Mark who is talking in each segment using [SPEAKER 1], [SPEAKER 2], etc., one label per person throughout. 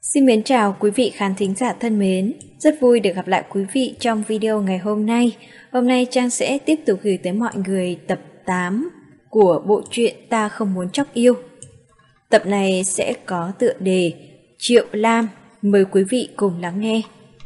[SPEAKER 1] Xin mến chào quý vị khán thính giả thân mến. Rất vui được gặp lại quý vị trong video ngày hôm nay. Hôm nay Trang sẽ tiếp tục gửi tới mọi người tập 8 của bộ truyện Ta Không Muốn Chóc Yêu. Tập này sẽ có tựa đề Triệu Lam. Mời quý vị cùng lắng nghe.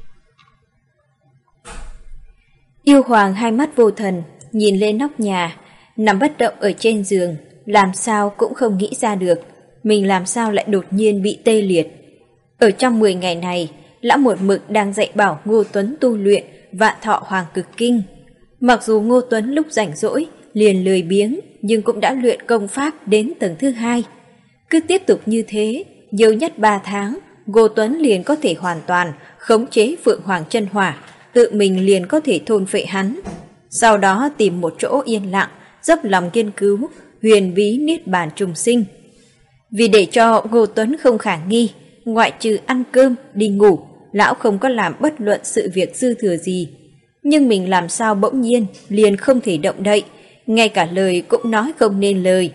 [SPEAKER 1] Yêu Hoàng hai mắt vô thần, nhìn lên nóc nhà, nằm bất động ở trên giường, làm sao cũng không nghĩ ra được mình làm sao lại đột nhiên bị tê liệt. Ở trong 10 ngày này, lão một mực đang dạy bảo Ngô Tuấn tu luyện Vạn Thọ Hoàng Cực Kinh. Mặc dù Ngô Tuấn lúc rảnh rỗi liền lười biếng, nhưng cũng đã luyện công pháp đến tầng thứ 2. Cứ tiếp tục như thế, nhiều nhất 3 tháng, Ngô Tuấn liền có thể hoàn toàn khống chế Phượng Hoàng Chân Hỏa, tự mình liền có thể thôn phệ hắn. Sau đó tìm một chỗ yên lặng, dốc lòng nghiên cứu huyền bí niết bàn trùng sinh. Vì để cho Ngô Tuấn không khả nghi, ngoại trừ ăn cơm, đi ngủ, lão không có làm bất luận sự việc dư thừa gì. Nhưng mình làm sao bỗng nhiên liền không thể động đậy, ngay cả lời cũng nói không nên lời.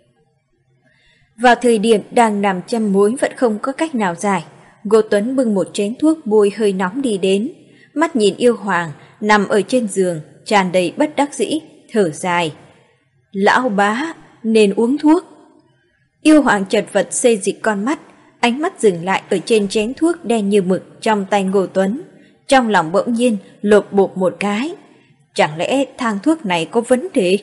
[SPEAKER 1] Vào thời điểm đang nằm châm mối vẫn không có cách nào giải, Ngô Tuấn bưng một chén thuốc bôi hơi nóng đi đến, mắt nhìn Yêu Hoàng nằm ở trên giường, tràn đầy bất đắc dĩ, thở dài. Lão bá, nên uống thuốc. Yêu Hoàng chật vật xê dịch con mắt, ánh mắt dừng lại ở trên chén thuốc đen như mực trong tay Ngô Tuấn. Trong lòng bỗng nhiên lột bột một cái. Chẳng lẽ thang thuốc này có vấn đề?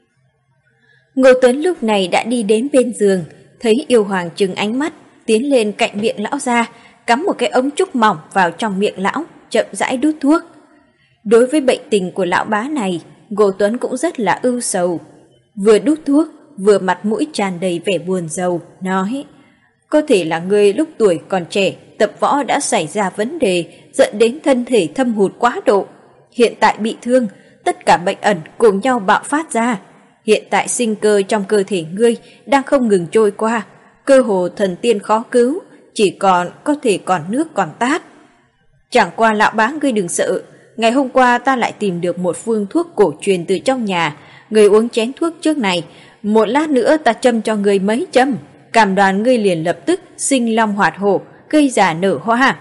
[SPEAKER 1] Ngô Tuấn lúc này đã đi đến bên giường, thấy Yêu Hoàng trừng ánh mắt, tiến lên cạnh miệng lão ra, cắm một cái ống trúc mỏng vào trong miệng lão, chậm rãi đút thuốc. Đối với bệnh tình của lão bá này, Ngô Tuấn cũng rất là ưu sầu. Vừa đút thuốc, vừa mặt mũi tràn đầy vẻ buồn rầu, nói: có thể là ngươi lúc tuổi còn trẻ, tập võ đã xảy ra vấn đề, dẫn đến thân thể thâm hụt quá độ. Hiện tại bị thương, tất cả bệnh ẩn cùng nhau bạo phát ra. Hiện tại sinh cơ trong cơ thể ngươi đang không ngừng trôi qua, cơ hồ thần tiên khó cứu, chỉ còn có thể còn nước còn tát. Chẳng qua lão bá ngươi đừng sợ, ngày hôm qua ta lại tìm được một phương thuốc cổ truyền từ trong nhà, ngươi uống chén thuốc trước này, một lát nữa ta châm cho ngươi mấy châm, cảm đoan ngươi liền lập tức sinh long hoạt hổ, cây già nở hoa.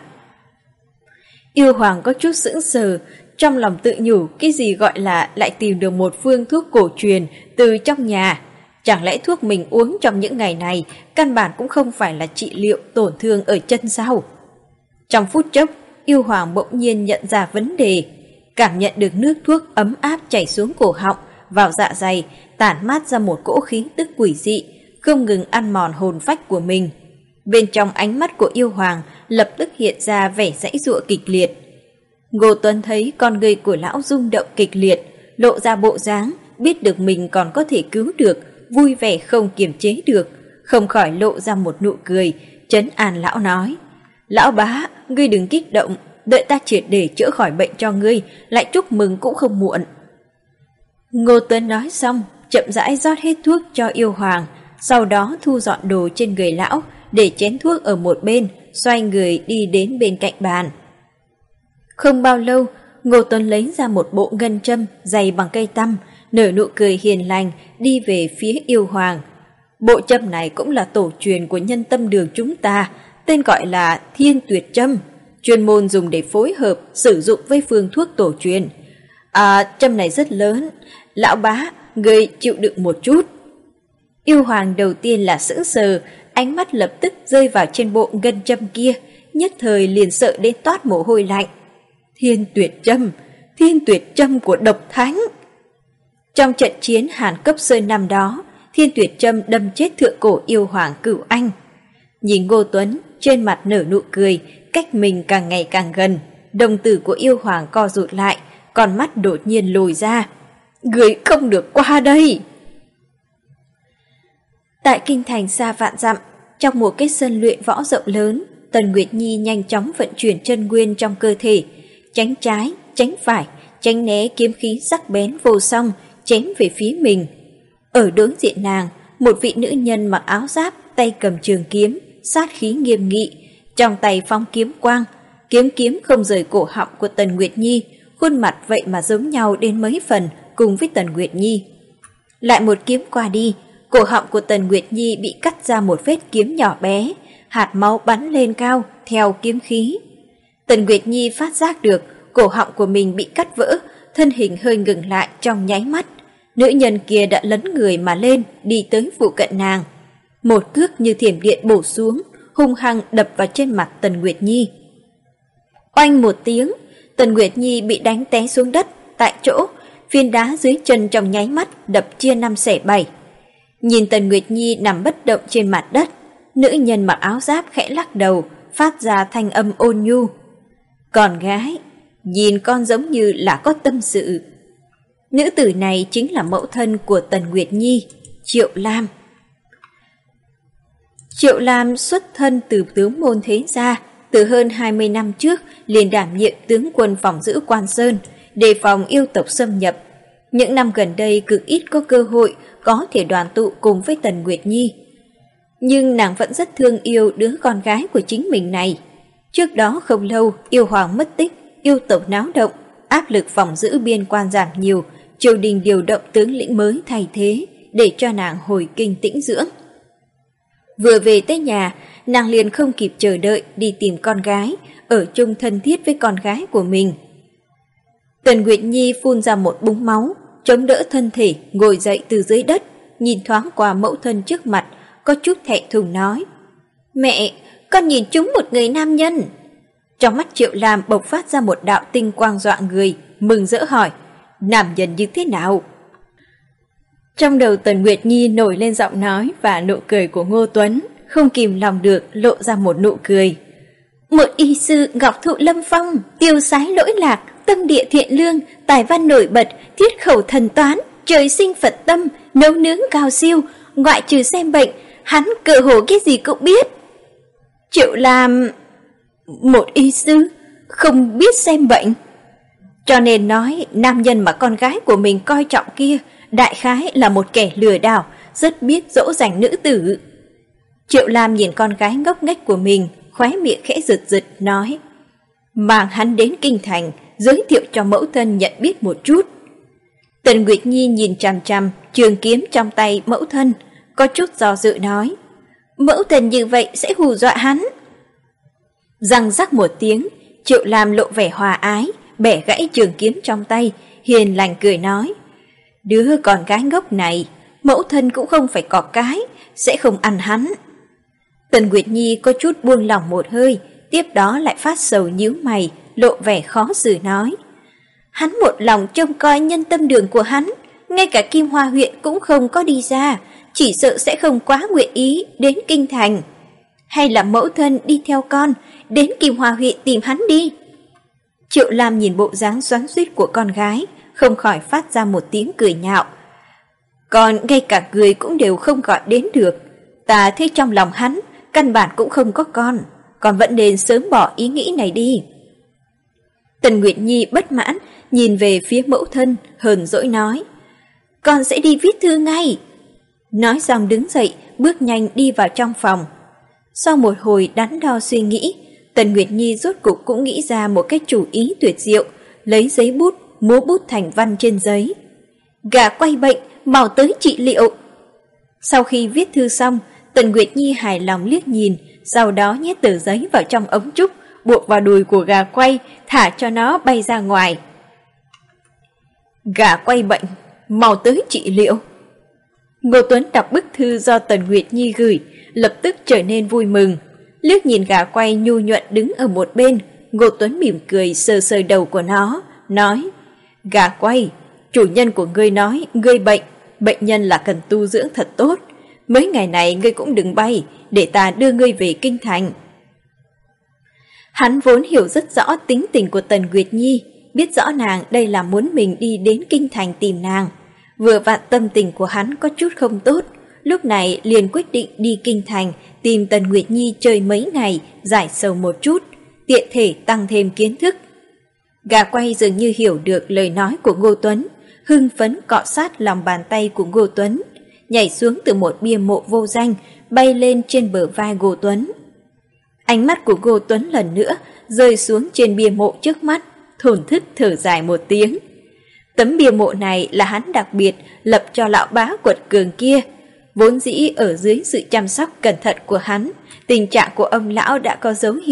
[SPEAKER 1] Yêu Hoàng có chút sững sờ, trong lòng tự nhủ cái gì gọi là lại tìm được một phương thuốc cổ truyền từ trong nhà. Chẳng lẽ thuốc mình uống trong những ngày này căn bản cũng không phải là trị liệu tổn thương ở chân sao? Trong phút chốc, Yêu Hoàng bỗng nhiên nhận ra vấn đề, cảm nhận được nước thuốc ấm áp chảy xuống cổ họng, vào dạ dày, tản mát ra một cỗ khí tức quỷ dị, không ngừng ăn mòn hồn phách của mình. Bên trong ánh mắt của Yêu Hoàng lập tức hiện ra vẻ giãy giụa kịch liệt. Ngô Tuấn thấy con người của lão rung động kịch liệt, lộ ra bộ dáng biết được mình còn có thể cứu được, vui vẻ không kiềm chế được, không khỏi lộ ra một nụ cười, trấn an lão nói: lão bá, ngươi đừng kích động, đợi ta triệt để chữa khỏi bệnh cho ngươi, lại chúc mừng cũng không muộn. Ngô Tuấn nói xong, chậm rãi rót hết thuốc cho Yêu Hoàng, sau đó thu dọn đồ trên người lão, để chén thuốc ở một bên, xoay người đi đến bên cạnh bàn. Không bao lâu, Ngô Tuấn lấy ra một bộ ngân châm dày bằng cây tăm, nở nụ cười hiền lành, đi về phía Yêu Hoàng. Bộ châm này cũng là tổ truyền của Nhân Tâm Đường chúng ta, tên gọi là Thiên Tuyệt Châm, chuyên môn dùng để phối hợp sử dụng với phương thuốc tổ truyền. Châm này rất lớn, lão bá, ngươi chịu đựng một chút. Yêu Hoàng đầu tiên là sững sờ, ánh mắt lập tức rơi vào trên bộ ngân châm kia, nhất thời liền sợ đến toát mồ hôi lạnh. Thiên Tuyệt Châm của độc thánh. Trong trận chiến Hàn Cấp Sơn năm đó, Thiên Tuyệt Châm đâm chết thượng cổ yêu hoàng Cửu Anh. Nhìn Ngô Tuấn trên mặt nở nụ cười, cách mình càng ngày càng gần, đồng tử của Yêu Hoàng co rụt lại, con mắt đột nhiên lồi ra. Người không được qua đây. Tại kinh thành xa vạn dặm, trong một cái sân luyện võ rộng lớn, Tần Nguyệt Nhi nhanh chóng vận chuyển chân nguyên trong cơ thể, tránh trái, tránh phải, tránh né kiếm khí sắc bén vô song chém về phía mình. Ở đối diện nàng, một vị nữ nhân mặc áo giáp, tay cầm trường kiếm, sát khí nghiêm nghị, trong tay phóng kiếm quang, kiếm không rời cổ họng của Tần Nguyệt Nhi, khuôn mặt vậy mà giống nhau đến mấy phần cùng với Tần Nguyệt Nhi. Lại một kiếm qua đi, cổ họng của Tần Nguyệt Nhi bị cắt ra một vết kiếm nhỏ bé, hạt máu bắn lên cao, theo kiếm khí. Tần Nguyệt Nhi phát giác được cổ họng của mình bị cắt vỡ, thân hình hơi ngừng lại trong nháy mắt. Nữ nhân kia đã lấn người mà lên, đi tới phụ cận nàng. Một cước như thiểm điện bổ xuống, hung hăng đập vào trên mặt Tần Nguyệt Nhi. Oanh một tiếng, Tần Nguyệt Nhi bị đánh té xuống đất tại chỗ, viên đá dưới chân trong nháy mắt đập chia 5 xẻ 7. Nhìn Tần Nguyệt Nhi nằm bất động trên mặt đất, nữ nhân mặc áo giáp khẽ lắc đầu, phát ra thanh âm ôn nhu. Con gái, nhìn con giống như là có tâm sự. Nữ tử này chính là mẫu thân của Tần Nguyệt Nhi, Triệu Lam. Triệu Lam xuất thân từ tướng môn thế gia, từ hơn 20 năm trước liền đảm nhiệm tướng quân phòng giữ Quan Sơn, đề phòng yêu tộc xâm nhập. Những năm gần đây cực ít có cơ hội có thể đoàn tụ cùng với Tần Nguyệt Nhi. Nhưng nàng vẫn rất thương yêu đứa con gái của chính mình này. Trước đó không lâu, yêu hoàng mất tích, yêu tộc náo động, áp lực phòng giữ biên quan giảm nhiều, triều đình điều động tướng lĩnh mới thay thế để cho nàng hồi kinh tĩnh dưỡng. Vừa về tới nhà, nàng liền không kịp chờ đợi đi tìm con gái, ở chung thân thiết với con gái của mình. Tần Nguyệt Nhi phun ra một búng máu, chống đỡ thân thể, ngồi dậy từ dưới đất, nhìn thoáng qua mẫu thân trước mặt, có chút thẹn thùng nói. Mẹ, con nhìn trúng một người nam nhân. Trong mắt Triệu Lam bộc phát ra một đạo tinh quang dọa người, mừng rỡ hỏi, nam nhân như thế nào? Trong đầu Tần Nguyệt Nhi nổi lên giọng nói và nụ cười của Ngô Tuấn, không kìm lòng được lộ ra một nụ cười. Một y sư ngọc thụ lâm phong, tiêu sái lỗi lạc, tâm địa thiện lương, tài văn nổi bật, thiết khẩu thần toán, trời sinh Phật tâm, nấu nướng cao siêu, ngoại trừ xem bệnh, hắn cơ hồ cái gì cũng biết. Triệu Lam, một y sư không biết xem bệnh. Cho nên nói nam nhân mà con gái của mình coi trọng kia đại khái là một kẻ lừa đảo, rất biết dỗ dành nữ tử. Triệu Lam nhìn con gái ngốc nghếch của mình, khóe miệng khẽ giật giật nói, mang hắn đến kinh thành, giới thiệu cho mẫu thân nhận biết một chút. Tần Nguyệt Nhi nhìn chằm chằm trường kiếm trong tay mẫu thân, có chút do dự nói, mẫu thân như vậy sẽ hù dọa hắn. Răng rắc một tiếng, Triệu Lam lộ vẻ hòa ái, bẻ gãy trường kiếm trong tay, hiền lành cười nói, đứa con gái ngốc này, mẫu thân cũng không phải cọp cái, sẽ không ăn hắn. Tần Nguyệt Nhi có chút buông lỏng một hơi, tiếp đó lại phát sầu nhíu mày, lộ vẻ khó xử nói, hắn một lòng trông coi nhân tâm đường của hắn, ngay cả Kim Hoa huyện cũng không có đi ra, chỉ sợ sẽ không quá nguyện ý đến kinh thành. Hay là mẫu thân đi theo con, đến Kim Hoa huyện tìm hắn đi. Triệu Lam nhìn bộ dáng xoắn xuýt của con gái, không khỏi phát ra một tiếng cười nhạo. Còn ngay cả người cũng đều không gọi đến được, ta thấy trong lòng hắn, căn bản cũng không có con vẫn nên sớm bỏ ý nghĩ này đi. Tần Nguyệt Nhi bất mãn, nhìn về phía mẫu thân, hờn dỗi nói, con sẽ đi viết thư ngay. Nói xong đứng dậy, bước nhanh đi vào trong phòng. Sau một hồi đắn đo suy nghĩ, Tần Nguyệt Nhi rốt cục cũng nghĩ ra một cái chủ ý tuyệt diệu, lấy giấy bút, múa bút thành văn trên giấy. Gà quay bệnh, mau tới trị liệu. Sau khi viết thư xong, Tần Nguyệt Nhi hài lòng liếc nhìn, sau đó nhét tờ giấy vào trong ống trúc, buộc vào đùi của gà quay, thả cho nó bay ra ngoài. Gà quay bệnh, mau tới trị liệu. Ngô Tuấn đọc bức thư do Tần Nguyệt Nhi gửi, lập tức trở nên vui mừng. Liếc nhìn gà quay nhu nhuận đứng ở một bên, Ngô Tuấn mỉm cười sờ sờ đầu của nó, nói, gà quay, chủ nhân của ngươi nói ngươi bệnh, bệnh nhân là cần tu dưỡng thật tốt. Mấy ngày này ngươi cũng đừng bay, để ta đưa ngươi về kinh thành. Hắn vốn hiểu rất rõ tính tình của Tần Nguyệt Nhi, biết rõ nàng đây là muốn mình đi đến kinh thành tìm nàng. Vừa vặn tâm tình của hắn có chút không tốt, lúc này liền quyết định đi kinh thành tìm Tần Nguyệt Nhi chơi mấy ngày, giải sầu một chút, tiện thể tăng thêm kiến thức. Gà quay dường như hiểu được lời nói của Ngô Tuấn, hưng phấn cọ sát lòng bàn tay của Ngô Tuấn, nhảy xuống từ một bia mộ vô danh, bay lên trên bờ vai Ngô Tuấn. Ánh mắt của Ngô Tuấn lần nữa rơi xuống trên bia mộ trước mắt, thổn thức thở dài một tiếng. Tấm bia mộ này là hắn đặc biệt lập cho lão bá quật cường kia. Vốn dĩ ở dưới sự chăm sóc cẩn thận của hắn, tình trạng của ông lão đã có dấu hiệu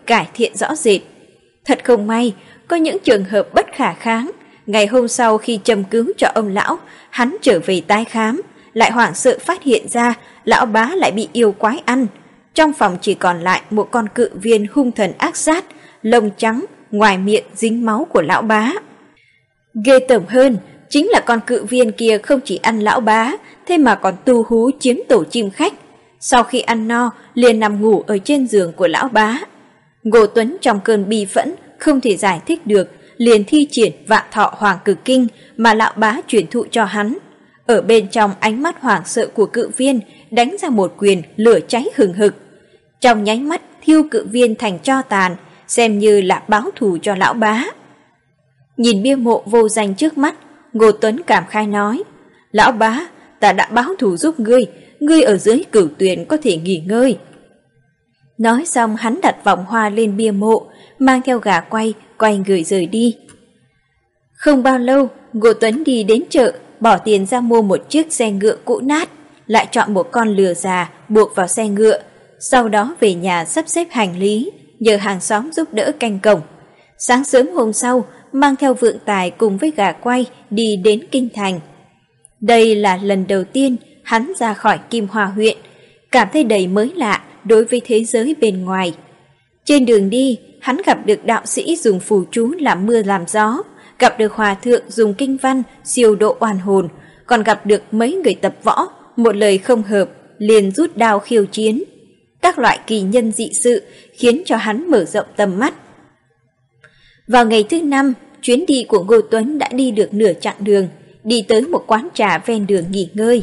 [SPEAKER 1] cải thiện rõ rệt. Thật không may, có những trường hợp bất khả kháng. Ngày hôm sau khi châm cứu cho ông lão, hắn trở về tái khám, lại hoảng sợ phát hiện ra lão bá lại bị yêu quái ăn. Trong phòng chỉ còn lại một con cự viên hung thần ác sát, lông trắng, ngoài miệng dính máu của lão bá. Ghê tởm hơn, chính là con cự viên kia không chỉ ăn lão bá, thế mà còn tu hú chiếm tổ chim khách. Sau khi ăn no, liền nằm ngủ ở trên giường của lão bá. Ngô Tuấn trong cơn bi phẫn, không thể giải thích được, liền thi triển Vạn Thọ Hoàng Cực Kinh mà lão bá truyền thụ cho hắn. Ở bên trong ánh mắt hoảng sợ của cự viên, đánh ra một quyền lửa cháy hừng hực. Trong nháy mắt thiêu cự viên thành tro tàn, xem như là báo thù cho lão bá. Nhìn bia mộ vô danh trước mắt, Ngô Tuấn cảm khai nói: "Lão bá, ta đã báo thù giúp ngươi, ngươi ở dưới Cửu Tuyền có thể nghỉ ngơi." Nói xong hắn đặt vòng hoa lên bia mộ, mang theo gà quay người rời đi. Không bao lâu, Ngô Tuấn đi đến chợ, bỏ tiền ra mua một chiếc xe ngựa cũ nát, lại chọn một con lừa già buộc vào xe ngựa, sau đó về nhà sắp xếp hành lý, nhờ hàng xóm giúp đỡ canh cổng. Sáng sớm hôm sau, mang theo vượng tài cùng với gà quay đi đến Kinh Thành. Đây là lần đầu tiên hắn ra khỏi Kim Hoa huyện, cảm thấy đầy mới lạ đối với thế giới bên ngoài. Trên đường đi, hắn gặp được đạo sĩ dùng phù chú làm mưa làm gió, gặp được hòa thượng dùng kinh văn siêu độ oan hồn, còn gặp được mấy người tập võ, một lời không hợp liền rút đao khiêu chiến. Các loại kỳ nhân dị sự khiến cho hắn mở rộng tầm mắt. Vào ngày thứ 5, chuyến đi của Ngô Tuấn đã đi được nửa chặng đường, đi tới một quán trà ven đường nghỉ ngơi.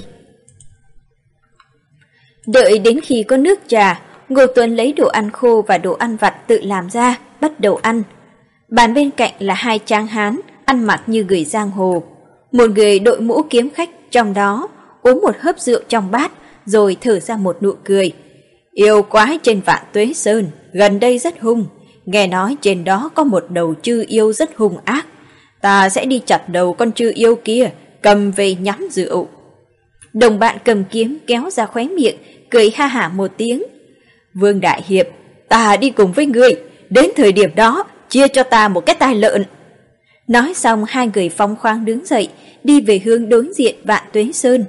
[SPEAKER 1] Đợi đến khi có nước trà, Ngô Tuấn lấy đồ ăn khô và đồ ăn vặt tự làm ra, bắt đầu ăn. Bàn bên cạnh là hai tráng hán, ăn mặc như người giang hồ. Một người đội mũ kiếm khách trong đó, uống một hớp rượu trong bát, rồi thở ra một nụ cười. Yêu quái trên Vạn Tuế Sơn, gần đây rất hung. Nghe nói trên đó có một đầu chư yêu rất hung ác. Ta sẽ đi chặt đầu con chư yêu kia, cầm về nhắm rượu. Đồng bạn cầm kiếm kéo ra khóe miệng, cười ha hả một tiếng. Vương Đại Hiệp, ta đi cùng với ngươi, đến thời điểm đó chia cho ta một cái tai lợn. Nói xong hai người phóng khoáng đứng dậy, đi về hướng đối diện Vạn Tuế Sơn.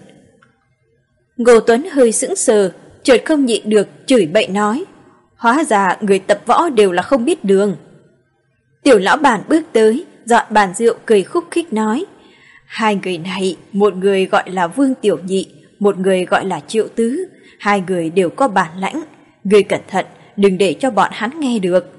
[SPEAKER 1] Ngô Tuấn hơi sững sờ, chợt không nhịn được chửi bậy nói: Hóa ra người tập võ đều là không biết đường. Tiểu lão bản bước tới, dọn bàn rượu cười khúc khích nói: Hai người này, một người gọi là Vương Tiểu Nhị, một người gọi là Triệu Tứ, hai người đều có bản lãnh, ngươi cẩn thận, đừng để cho bọn hắn nghe được.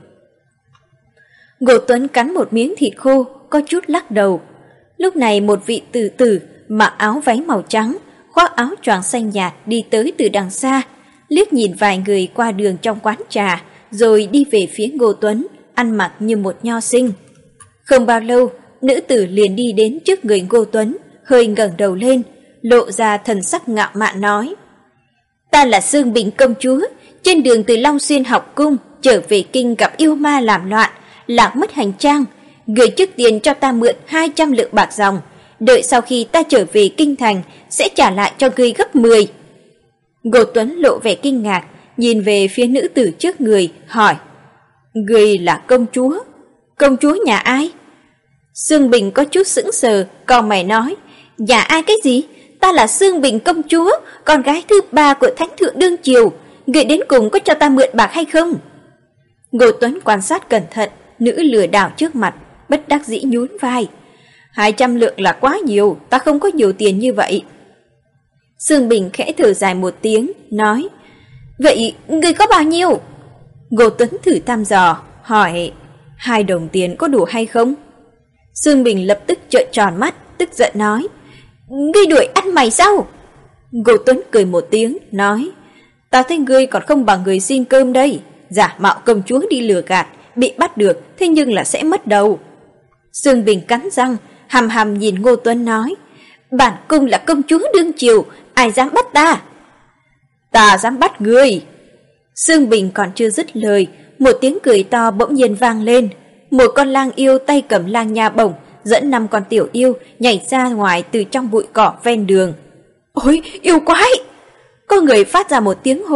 [SPEAKER 1] Ngô Tuấn cắn một miếng thịt khô, có chút lắc đầu. Lúc này một vị tử tử mặc áo váy màu trắng, khoác áo choàng xanh nhạt đi tới từ đằng xa, liếc nhìn vài người qua đường trong quán trà, rồi đi về phía Ngô Tuấn, ăn mặc như một nho sinh. Không bao lâu, nữ tử liền đi đến trước người Ngô Tuấn, hơi ngẩng đầu lên, lộ ra thần sắc ngạo mạn nói: Ta là Sương Bình công chúa, trên đường từ Long Xuyên học cung trở về kinh gặp yêu ma làm loạn, lạc mất hành trang. Người trước tiền cho ta mượn 200 lượng bạc dòng, đợi sau khi ta trở về kinh thành sẽ trả lại cho ngươi gấp 10. Ngô Tuấn lộ vẻ kinh ngạc, nhìn về phía nữ tử trước người, hỏi: Ngươi là công chúa? Công chúa nhà ai? Sương Bình có chút sững sờ, còn mày nói: Nhà ai cái gì? Ta là Sương Bình công chúa, con gái thứ 3 của thánh thượng đương triều. Ngươi đến cùng có cho ta mượn bạc hay không? Ngô Tuấn quan sát cẩn thận nữ lừa đảo trước mặt, bất đắc dĩ nhún vai: 200 lượng là quá nhiều, ta không có nhiều tiền như vậy. Sương Bình khẽ thở dài một tiếng, nói: Vậy ngươi có bao nhiêu? Ngô Tuấn thử thăm dò, hỏi: 2 đồng tiền có đủ hay không? Sương Bình lập tức trợn tròn mắt, tức giận nói: Ngươi đuổi ăn mày sao? Ngô Tuấn cười một tiếng, nói: Ta thấy ngươi còn không bằng người xin cơm đây, giả mạo công chúa đi lừa gạt, bị bắt được, thế nhưng là sẽ mất đầu. Sương Bình cắn răng, hằm hằm nhìn Ngô Tuấn nói: Bản cung là công chúa đương triều, ai dám bắt ta? Ta dám bắt ngươi. Sương Bình còn chưa dứt lời, một tiếng cười to bỗng nhiên vang lên. Một con lang yêu tay cầm lang nha bổng, dẫn 5 con tiểu yêu nhảy ra ngoài từ trong bụi cỏ ven đường. Ôi, yêu quái! Có người phát ra một tiếng hô,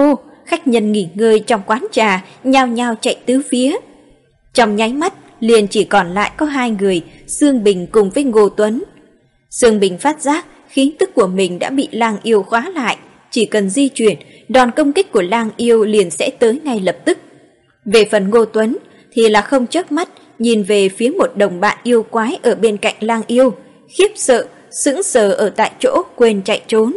[SPEAKER 1] khách nhân nghỉ ngơi trong quán trà nhao nhao chạy tứ phía. Trong nháy mắt liền chỉ còn lại có hai người, Dương Bình cùng với Ngô Tuấn. Dương Bình phát giác khí tức của mình đã bị lang yêu khóa lại, chỉ cần di chuyển, đòn công kích của lang yêu liền sẽ tới ngay lập tức. Về phần Ngô Tuấn thì là không chớp mắt nhìn về phía một đồng bạn yêu quái ở bên cạnh lang yêu, khiếp sợ, sững sờ ở tại chỗ quên chạy trốn.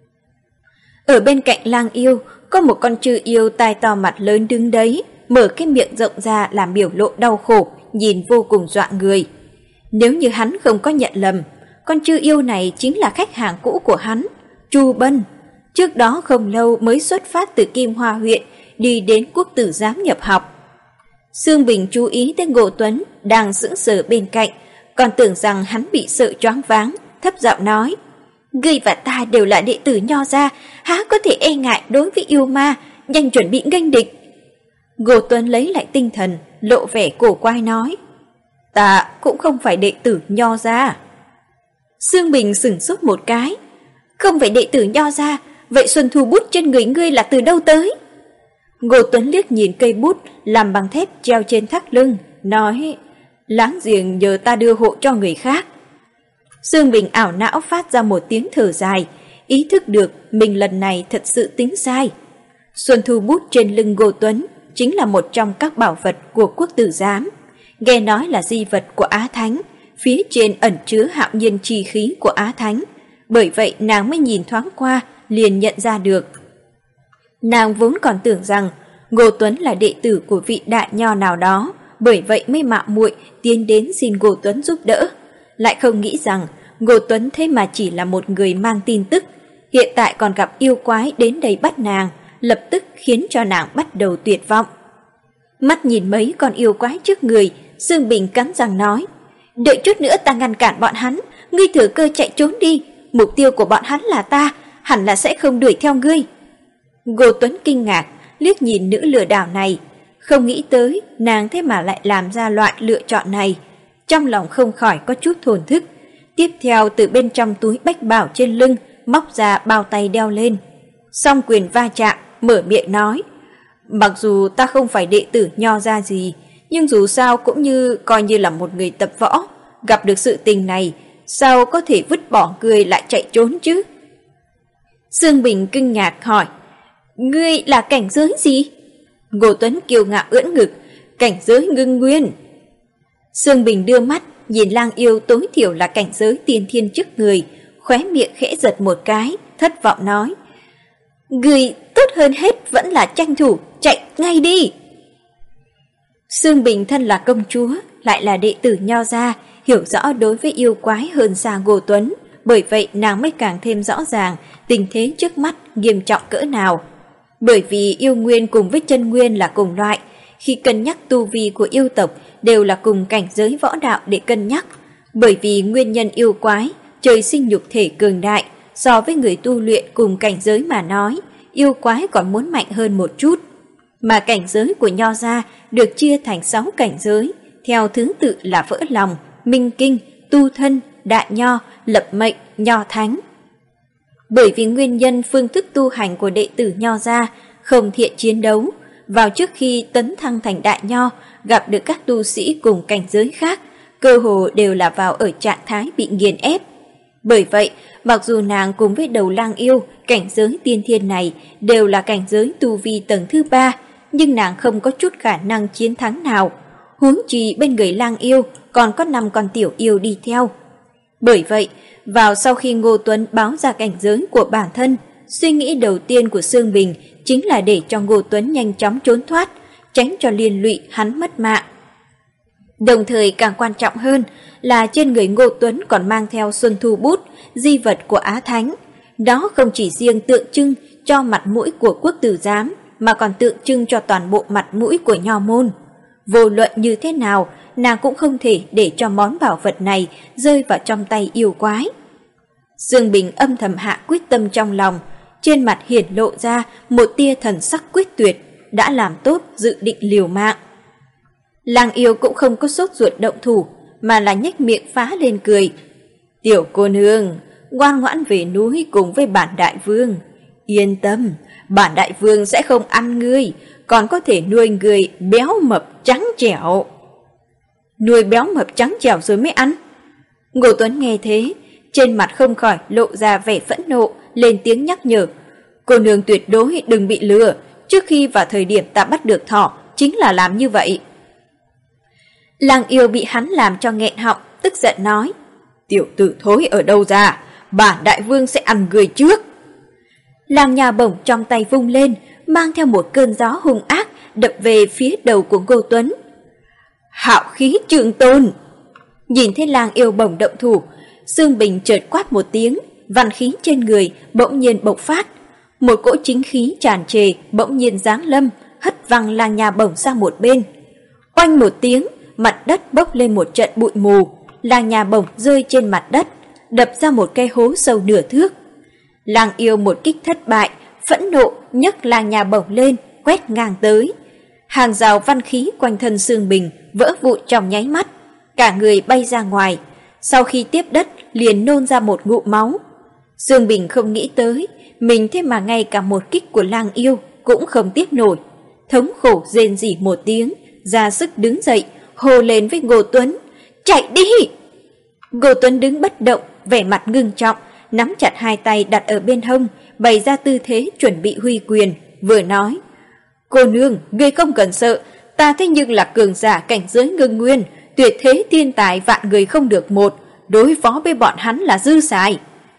[SPEAKER 1] Ở bên cạnh lang yêu có một con chư yêu tai to mặt lớn đứng đấy, mở cái miệng rộng ra làm biểu lộ đau khổ, nhìn vô cùng dọa người. Nếu như hắn không có nhận lầm, con chư yêu này chính là khách hàng cũ của hắn, Chu Bân. Trước đó không lâu mới xuất phát từ Kim Hoa huyện, đi đến Quốc Tử Giám nhập học. Dương Bình chú ý tới Ngô Tuấn đang sững sờ bên cạnh, còn tưởng rằng hắn bị sợ choáng váng, thấp giọng nói: "Ngươi và ta đều là đệ tử Nho gia, há có thể e ngại đối với yêu ma, nhanh chuẩn bị nghênh địch." Ngô Tuấn lấy lại tinh thần, lộ vẻ cổ quái nói: "Ta cũng không phải đệ tử Nho gia." Dương Bình sửng sốt một cái: "Không phải đệ tử Nho gia, vậy xuân thu bút trên người ngươi là từ đâu tới?" Ngô Tuấn liếc nhìn cây bút làm bằng thép treo trên thắt lưng, nói: "Láng giềng nhờ ta đưa hộ cho người khác." Dương Bình ảo não phát ra một tiếng thở dài, ý thức được mình lần này thật sự tính sai. Xuân thu bút trên lưng Ngô Tuấn chính là một trong các bảo vật của Quốc Tử Giám, nghe nói là di vật của Á Thánh, phía trên ẩn chứa hạo nhiên chi khí của Á Thánh, bởi vậy nàng mới nhìn thoáng qua liền nhận ra được. Nàng vốn còn tưởng rằng Ngô Tuấn là đệ tử của vị đại nho nào đó, bởi vậy mới mạo muội tiến đến xin Ngô Tuấn giúp đỡ, lại không nghĩ rằng Ngô Tuấn thế mà chỉ là một người mang tin tức, hiện tại còn gặp yêu quái đến đây bắt nàng, lập tức khiến cho nàng bắt đầu tuyệt vọng. Mắt nhìn mấy con yêu quái trước người, Dương Bình cắn răng nói: "Đợi chút nữa ta ngăn cản bọn hắn, ngươi thừa cơ chạy trốn đi, mục tiêu của bọn hắn là ta, hẳn là sẽ không đuổi theo ngươi." Ngô Tuấn kinh ngạc liếc nhìn nữ lừa đảo này, không nghĩ tới nàng thế mà lại làm ra loại lựa chọn này, trong lòng không khỏi có chút thổn thức. Tiếp theo từ bên trong túi bách bảo trên lưng móc ra bao tay đeo lên, song quyền va chạm, mở miệng nói: "Mặc dù ta không phải đệ tử Nho gia gì, nhưng dù sao cũng coi như là một người tập võ, gặp được sự tình này, sao có thể vứt bỏ ngươi lại chạy trốn chứ?" Dương Bình kinh ngạc hỏi: "Ngươi là cảnh giới gì?" Ngô Tuấn kiêu ngạo ưỡn ngực: "Cảnh giới ngưng nguyên." Dương Bình đưa mắt nhìn lang yêu tối thiểu là cảnh giới tiên thiên trước người, khóe miệng khẽ giật một cái, thất vọng nói: "Ngươi tốt hơn hết vẫn là tranh thủ chạy ngay đi." Dương Bình thân là công chúa, lại là đệ tử Nho gia, hiểu rõ đối với yêu quái hơn xa Ngô Tuấn, bởi vậy nàng mới càng thêm rõ ràng tình thế trước mắt nghiêm trọng cỡ nào. Bởi vì yêu nguyên cùng với chân nguyên là cùng loại, khi cân nhắc tu vi của yêu tộc đều là cùng cảnh giới võ đạo để cân nhắc. Bởi vì nguyên nhân yêu quái trời sinh nhục thể cường đại, so với người tu luyện cùng cảnh giới mà nói, yêu quái còn muốn mạnh hơn một chút. Mà cảnh giới của Nho gia được chia thành 6 cảnh giới, theo thứ tự là vỡ lòng, minh kinh, tu thân, đại nho, lập mệnh, nho thánh. Bởi vì nguyên nhân phương thức tu hành của đệ tử Nho gia không thiện chiến đấu, vào trước khi tấn thăng thành đại nho, gặp được các tu sĩ cùng cảnh giới khác, cơ hồ đều là vào ở trạng thái bị nghiền ép. Bởi vậy, mặc dù nàng cùng với đầu lang yêu, cảnh giới tiên thiên này đều là cảnh giới tu vi tầng thứ 3, nhưng nàng không có chút khả năng chiến thắng nào. Huống chi bên người lang yêu còn có 5 con tiểu yêu đi theo. Bởi vậy, vào sau khi Ngô Tuấn báo ra cảnh giới của bản thân, suy nghĩ đầu tiên của Dương Bình chính là để cho Ngô Tuấn nhanh chóng trốn thoát, tránh cho liên lụy hắn mất mạng. Đồng thời càng quan trọng hơn là trên người Ngô Tuấn còn mang theo xuân thu bút, di vật của Á Thánh. Đó không chỉ riêng tượng trưng cho mặt mũi của Quốc Tử Giám, mà còn tượng trưng cho toàn bộ mặt mũi của Nho môn. Vô luận như thế nào, nàng cũng không thể để cho món bảo vật này rơi vào trong tay yêu quái. Dương Bình âm thầm hạ quyết tâm trong lòng, trên mặt hiển lộ ra một tia thần sắc quyết tuyệt, đã làm tốt dự định liều mạng. Lang yêu cũng không có sốt ruột động thủ, mà là nhếch miệng phá lên cười: "Tiểu cô nương, ngoan ngoãn về núi cùng với bản đại vương. Yên tâm, bản đại vương sẽ không ăn ngươi, còn có thể nuôi người béo mập trắng trẻo. Nuôi béo mập trắng trẻo rồi mới ăn. Ngô Tuấn nghe thế, trên mặt không khỏi lộ ra vẻ phẫn nộ, lên tiếng nhắc nhở. Cô nương tuyệt đối đừng bị lừa, trước khi vào thời điểm ta bắt được thỏ, chính là làm như vậy. Lang Yêu bị hắn làm cho nghẹn họng, tức giận nói. Tiểu tử thối ở đâu ra, bản đại vương sẽ ăn người trước. Lang Nha bổng trong tay vung lên, mang theo một cơn gió hung ác, đập về phía đầu của Ngô Tuấn. Hạo khí trường tôn! Nhìn thấy Lang Yêu bổng động thủ, Dương Bình chợt quát một tiếng, văn khí trên người bỗng nhiên bộc phát. Một cỗ chính khí tràn trề bỗng nhiên giáng lâm, hất văng Lang Nha bổng sang một bên. Oanh một tiếng, mặt đất bốc lên một trận bụi mù, Lang Nha bổng rơi trên mặt đất, đập ra một cái hố sâu nửa thước. Lang Yêu một kích thất bại, phẫn nộ nhấc Lang Nha bổng lên, quét ngang tới. Hàng rào văn khí quanh thân Dương Bình vỡ vụn trong nháy mắt, cả người bay ra ngoài. Sau khi tiếp đất liền nôn ra một ngụm máu. Dương Bình không nghĩ tới, mình thế mà ngay cả một kích của Lang Yêu cũng không tiếp nổi. Thống khổ rên rỉ một tiếng, ra sức đứng dậy, hô lên với Ngô Tuấn. Chạy đi! Ngô Tuấn đứng bất động, vẻ mặt ngưng trọng, nắm chặt hai tay đặt ở bên hông, bày ra tư thế chuẩn bị huy quyền, vừa nói. Cô nương, ngươi không cần sợ, ta thế nhưng là cường giả cảnh giới ngưng nguyên, tuyệt thế thiên tài vạn người không được một, đối phó với bọn hắn là dư xài.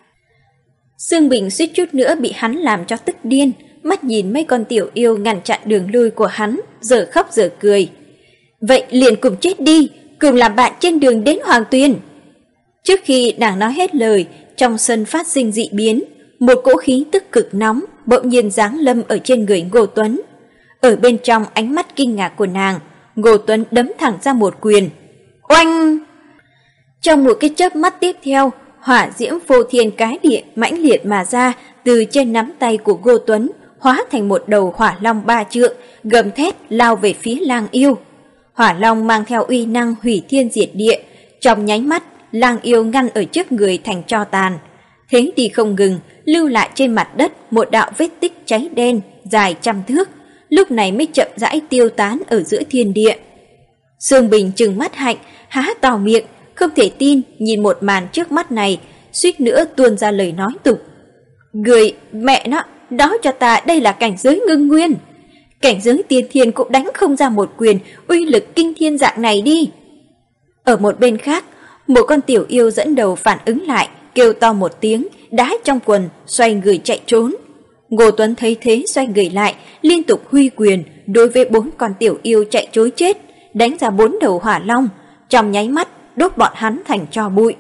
[SPEAKER 1] Dương Bình suýt chút nữa bị hắn làm cho tức điên, mắt nhìn mấy con tiểu yêu ngăn chặn đường lui của hắn, giờ khóc giờ cười. Vậy liền cùng chết đi, cùng làm bạn trên đường đến Hoàng Tuyền. Trước khi nàng nói hết lời, trong sân phát sinh dị biến, một cỗ khí tức cực nóng bỗng nhiên giáng lâm ở trên người Ngô Tuấn. Ở bên trong ánh mắt kinh ngạc của nàng, Ngô Tuấn đấm thẳng ra một quyền. Oanh! Trong một cái chớp mắt tiếp theo, hỏa diễm phô thiên cái địa mãnh liệt mà ra từ trên nắm tay của Ngô Tuấn, hóa thành một đầu hỏa long 3 trượng, gầm thét lao về phía Lang Yêu. Hỏa long mang theo uy năng hủy thiên diệt địa, trong nháy mắt, Lang Yêu ngăn ở trước người thành tro tàn. Thế thì không ngừng, lưu lại trên mặt đất một đạo vết tích cháy đen dài trăm thước, lúc này mới chậm rãi tiêu tán ở giữa thiên địa. Dương Bình trừng mắt hạnh, há to miệng, không thể tin nhìn một màn trước mắt này, suýt nữa tuôn ra lời nói tục. Người, mẹ nó, đó cho ta đây là cảnh giới ngưng nguyên. Cảnh giới tiên thiên cũng đánh không ra một quyền uy lực kinh thiên dạng này đi. Ở một bên khác, một con tiểu yêu dẫn đầu phản ứng lại, kêu to một tiếng, đá trong quần, xoay người chạy trốn. Ngô Tuấn thấy thế xoay người lại, liên tục huy quyền đối với 4 con tiểu yêu chạy trối chết, đánh ra 4 đầu hỏa long, trong nháy mắt đốt bọn hắn thành tro bụi.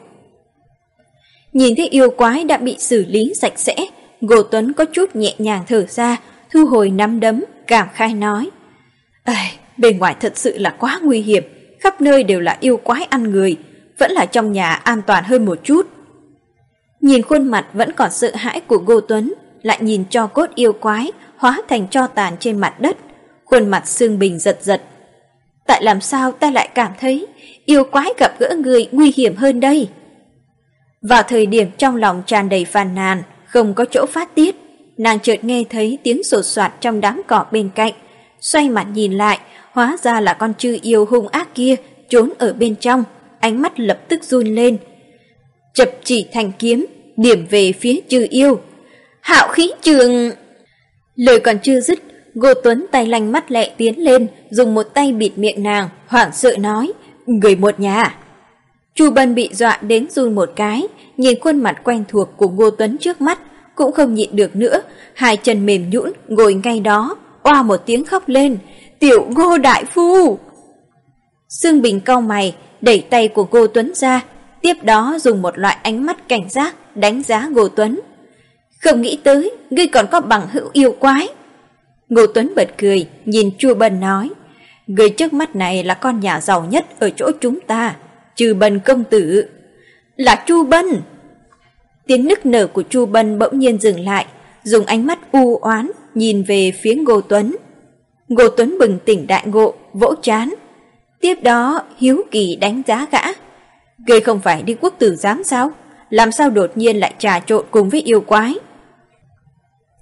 [SPEAKER 1] Nhìn thấy yêu quái đã bị xử lý sạch sẽ, Ngô Tuấn có chút nhẹ nhàng thở ra, thu hồi nắm đấm, cảm khai nói. Bên ngoài thật sự là quá nguy hiểm, khắp nơi đều là yêu quái ăn người, vẫn là trong nhà an toàn hơn một chút. Nhìn khuôn mặt vẫn còn sợ hãi của Ngô Tuấn, lại nhìn tro cốt yêu quái hóa thành tro tàn trên mặt đất, khuôn mặt Dương Bình giật giật. Tại làm sao ta lại cảm thấy yêu quái gặp gỡ người nguy hiểm hơn đây? Vào thời điểm trong lòng tràn đầy phàn nàn, không có chỗ phát tiết, nàng chợt nghe thấy tiếng sột soạt trong đám cỏ bên cạnh, xoay mặt nhìn lại, hóa ra là con chư yêu hung ác kia trốn ở bên trong, ánh mắt lập tức run lên. Chập chỉ thành kiếm, điểm về phía chư yêu. Hạo khí trường! Lời còn chưa dứt, Ngô Tuấn tay lanh mắt lẹ tiến lên, dùng một tay bịt miệng nàng, hoảng sợ nói, người một nhà. Chu Bân bị dọa đến run một cái, nhìn khuôn mặt quen thuộc của Ngô Tuấn trước mắt, cũng không nhịn được nữa, hai chân mềm nhũn ngồi ngay đó, oa một tiếng khóc lên, tiểu Ngô đại phu. Dương Bình cau mày, đẩy tay của Ngô Tuấn ra, tiếp đó dùng một loại ánh mắt cảnh giác đánh giá Ngô Tuấn. Không nghĩ tới, ngươi còn có bằng hữu yêu quái. Ngô Tuấn bật cười, nhìn Chu Bân nói, người trước mắt này là con nhà giàu nhất ở chỗ chúng ta, Trừ Bân công tử. Là Chu Bân! Tiếng nức nở của Chu Bân bỗng nhiên dừng lại, dùng ánh mắt u oán nhìn về phía Ngô Tuấn. Ngô Tuấn bừng tỉnh đại ngộ, vỗ trán. Tiếp đó hiếu kỳ đánh giá gã. Ngươi không phải đi quốc tử giám sao? Làm sao đột nhiên lại trà trộn cùng với yêu quái?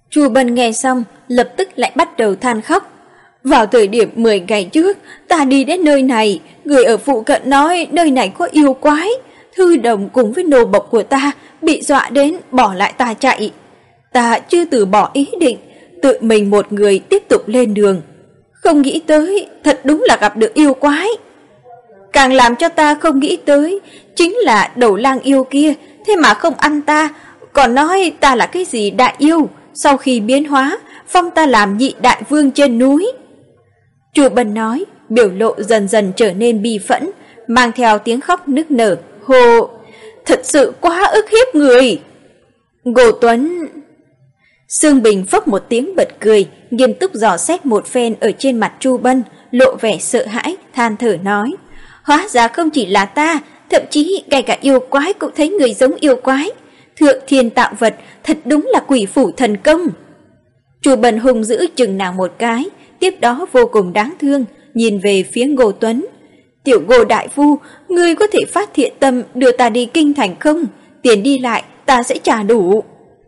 [SPEAKER 1] Chu Bân nghe xong, lập tức lại bắt đầu than khóc. Vào thời điểm 10 ngày trước, ta đi đến nơi này, người ở phụ cận nói nơi này có yêu quái. Thư đồng cùng với nô bộc của ta bị dọa đến bỏ lại ta chạy. Ta chưa từ bỏ ý định, tự mình một người tiếp tục lên đường. Không nghĩ tới, thật đúng là gặp được yêu quái. Càng làm cho ta không nghĩ tới, chính là đầu lang yêu kia, thế mà không ăn ta, còn nói ta là cái gì đại yêu, sau khi biến hóa, phong ta làm nhị đại vương trên núi. Chu Bân nói, biểu lộ dần dần trở nên bi phẫn, mang theo tiếng khóc nức nở, hô, thật sự quá ức hiếp người. Ngô Tuấn... Sương Bình phốc một tiếng bật cười, nghiêm túc dò xét một phen ở trên mặt Chu Bân, lộ vẻ sợ hãi, than thở nói, hóa ra không chỉ là ta, thậm chí ngay cả yêu quái cũng thấy người giống yêu quái. Thượng thiên tạo vật, thật đúng là quỷ phủ thần công. Chu Bân hung dữ chừng nàng một cái, tiếp đó vô cùng đáng thương, nhìn về phía Ngô Tuấn. Tiểu Ngô đại phu, ngươi có thể phát thiện tâm đưa ta đi kinh thành không? Tiền đi lại ta sẽ trả đủ.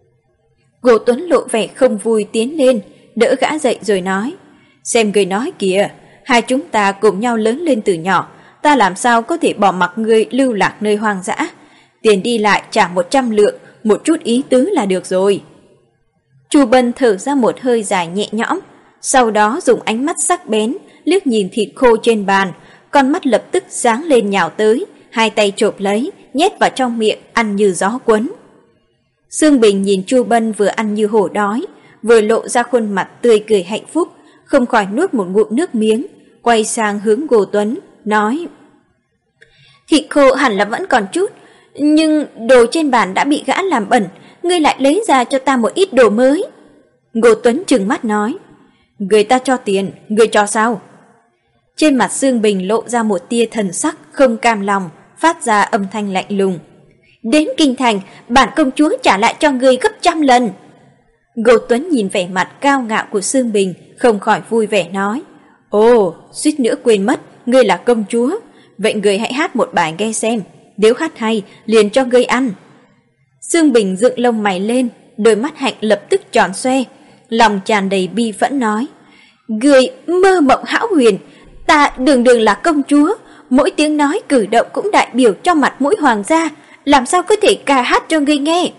[SPEAKER 1] Ngô Tuấn lộ vẻ không vui tiến lên, đỡ gã dậy rồi nói, xem người nói kìa, hai chúng ta cùng nhau lớn lên từ nhỏ, ta làm sao có thể bỏ mặc ngươi lưu lạc nơi hoang dã. Tiền đi lại trả 100 lượng, một chút ý tứ là được rồi. Chu Bân thở ra một hơi dài nhẹ nhõm, sau đó dùng ánh mắt sắc bén liếc nhìn thịt khô trên bàn, con mắt lập tức sáng lên nhào tới, hai tay chộp lấy, nhét vào trong miệng ăn như gió cuốn. Sương Bình nhìn Chu Bân vừa ăn như hổ đói, vừa lộ ra khuôn mặt tươi cười hạnh phúc, không khỏi nuốt một ngụm nước miếng, quay sang hướng Ngô Tuấn, nói, thịt khô hẳn là vẫn còn chút, nhưng đồ trên bàn đã bị gã làm bẩn, ngươi lại lấy ra cho ta một ít đồ mới. Ngô Tuấn trừng mắt nói, người ta cho tiền, ngươi cho sao? Trên mặt Sương Bình lộ ra một tia thần sắc không cam lòng, phát ra âm thanh lạnh lùng. Đến kinh thành, bản công chúa trả lại cho ngươi gấp 100 lần. Ngô Tuấn nhìn vẻ mặt cao ngạo của Sương Bình, không khỏi vui vẻ nói, ồ, suýt nữa quên mất, ngươi là công chúa. Vậy ngươi hãy hát một bài nghe xem, nếu hát hay, liền cho ngươi ăn. Sương Bình dựng lông mày lên, đôi mắt hạnh lập tức tròn xoe, lòng tràn đầy bi phẫn nói, ngươi mơ mộng hão huyền, ta đường đường là công chúa, mỗi tiếng nói cử động cũng đại biểu cho mặt mũi hoàng gia, làm sao có thể ca hát cho ngươi nghe.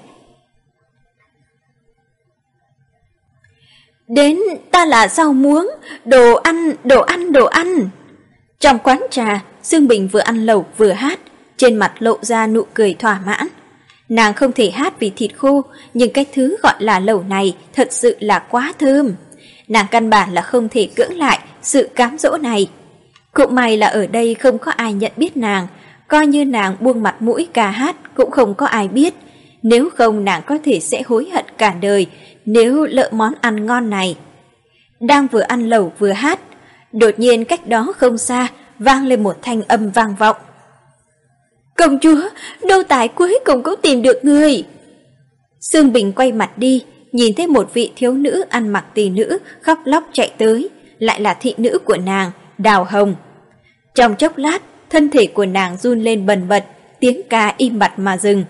[SPEAKER 1] Đến ta là rau muống, đồ ăn, đồ ăn, đồ ăn. Trong quán trà, Sương Bình vừa ăn lẩu vừa hát, trên mặt lộ ra nụ cười thỏa mãn. Nàng không thể hát vì thịt khô, nhưng cái thứ gọi là lẩu này thật sự là quá thơm. Nàng căn bản là không thể cưỡng lại sự cám dỗ này. Cũng may là ở đây không có ai nhận biết nàng, coi như nàng buông mặt mũi ca hát cũng không có ai biết. Nếu không nàng có thể sẽ hối hận cả đời nếu lỡ món ăn ngon này. Đang vừa ăn lẩu vừa hát, đột nhiên cách đó không xa vang lên một thanh âm vang vọng. Công chúa, nô tài cuối cùng cũng tìm được người. Sương Bình quay mặt đi, nhìn thấy một vị thiếu nữ ăn mặc tỳ nữ khóc lóc chạy tới, lại là thị nữ của nàng, Đào Hồng. Trong chốc lát, thân thể của nàng run lên bần bật, tiếng ca im bặt mà dừng.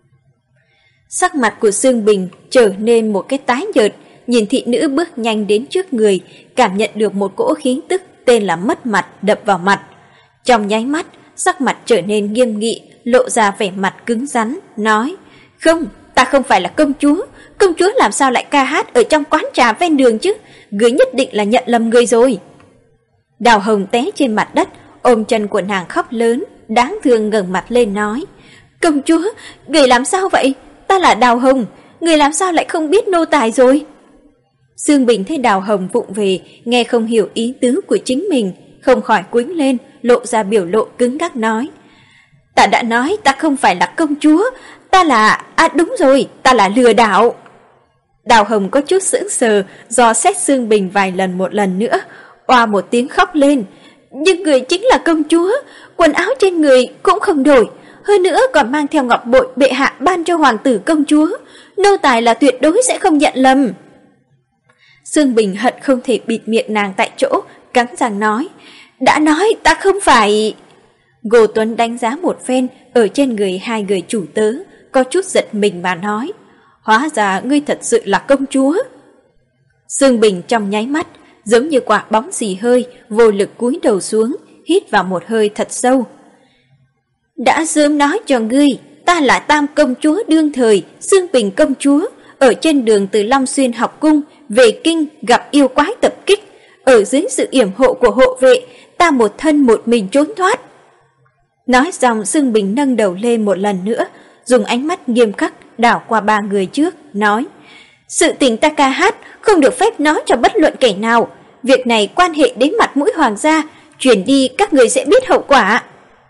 [SPEAKER 1] Sắc mặt của Sương Bình trở nên một cái tái nhợt, nhìn thị nữ bước nhanh đến trước người, cảm nhận được một cỗ khí tức tên là mất mặt đập vào mặt. Trong nháy mắt, sắc mặt trở nên nghiêm nghị, lộ ra vẻ mặt cứng rắn, nói, không, ta không phải là công chúa làm sao lại ca hát ở trong quán trà ven đường chứ, người nhất định là nhận lầm người rồi. Đào Hồng té trên mặt đất, ôm chân của nàng khóc lớn, đáng thương ngẩng mặt lên nói, công chúa, người làm sao vậy? Ta là Đào Hồng, người làm sao lại không biết nô tài rồi? Sương Bình thấy Đào Hồng vụng về, nghe không hiểu ý tứ của chính mình, không khỏi quĩnh lên, lộ ra biểu lộ cứng ngắc nói, ta đã nói ta không phải là công chúa, ta là, đúng rồi, ta là lừa đảo. Đào Hồng có chút sững sờ, dò xét Sương Bình vài lần một lần nữa, oa một tiếng khóc lên, nhưng người chính là công chúa, quần áo trên người cũng không đổi, hơn nữa còn mang theo ngọc bội bệ hạ ban cho hoàng tử công chúa, nô tài là tuyệt đối sẽ không nhận lầm. Sương Bình hận không thể bịt miệng nàng tại chỗ, cắn răng nói, đã nói ta không phải. Ngô Tuấn đánh giá một phen ở trên người hai người chủ tớ, có chút giật mình mà nói, hóa ra ngươi thật sự là công chúa. Dương Bình trong nháy mắt, giống như quả bóng xì hơi, vô lực cúi đầu xuống, hít vào một hơi thật sâu. Đã sớm nói cho ngươi, ta là Tam công chúa đương thời, Dương Bình công chúa, ở trên đường từ Long Xuyên học cung về kinh gặp yêu quái tập kích, ở dưới sự yểm hộ của hộ vệ, ta một thân một mình trốn thoát. Nói xong, Dương Bình nâng đầu lên một lần nữa, dùng ánh mắt nghiêm khắc đảo qua ba người trước, nói: sự tình ta ca hát không được phép nói cho bất luận kẻ nào, việc này quan hệ đến mặt mũi hoàng gia, truyền đi các người sẽ biết hậu quả.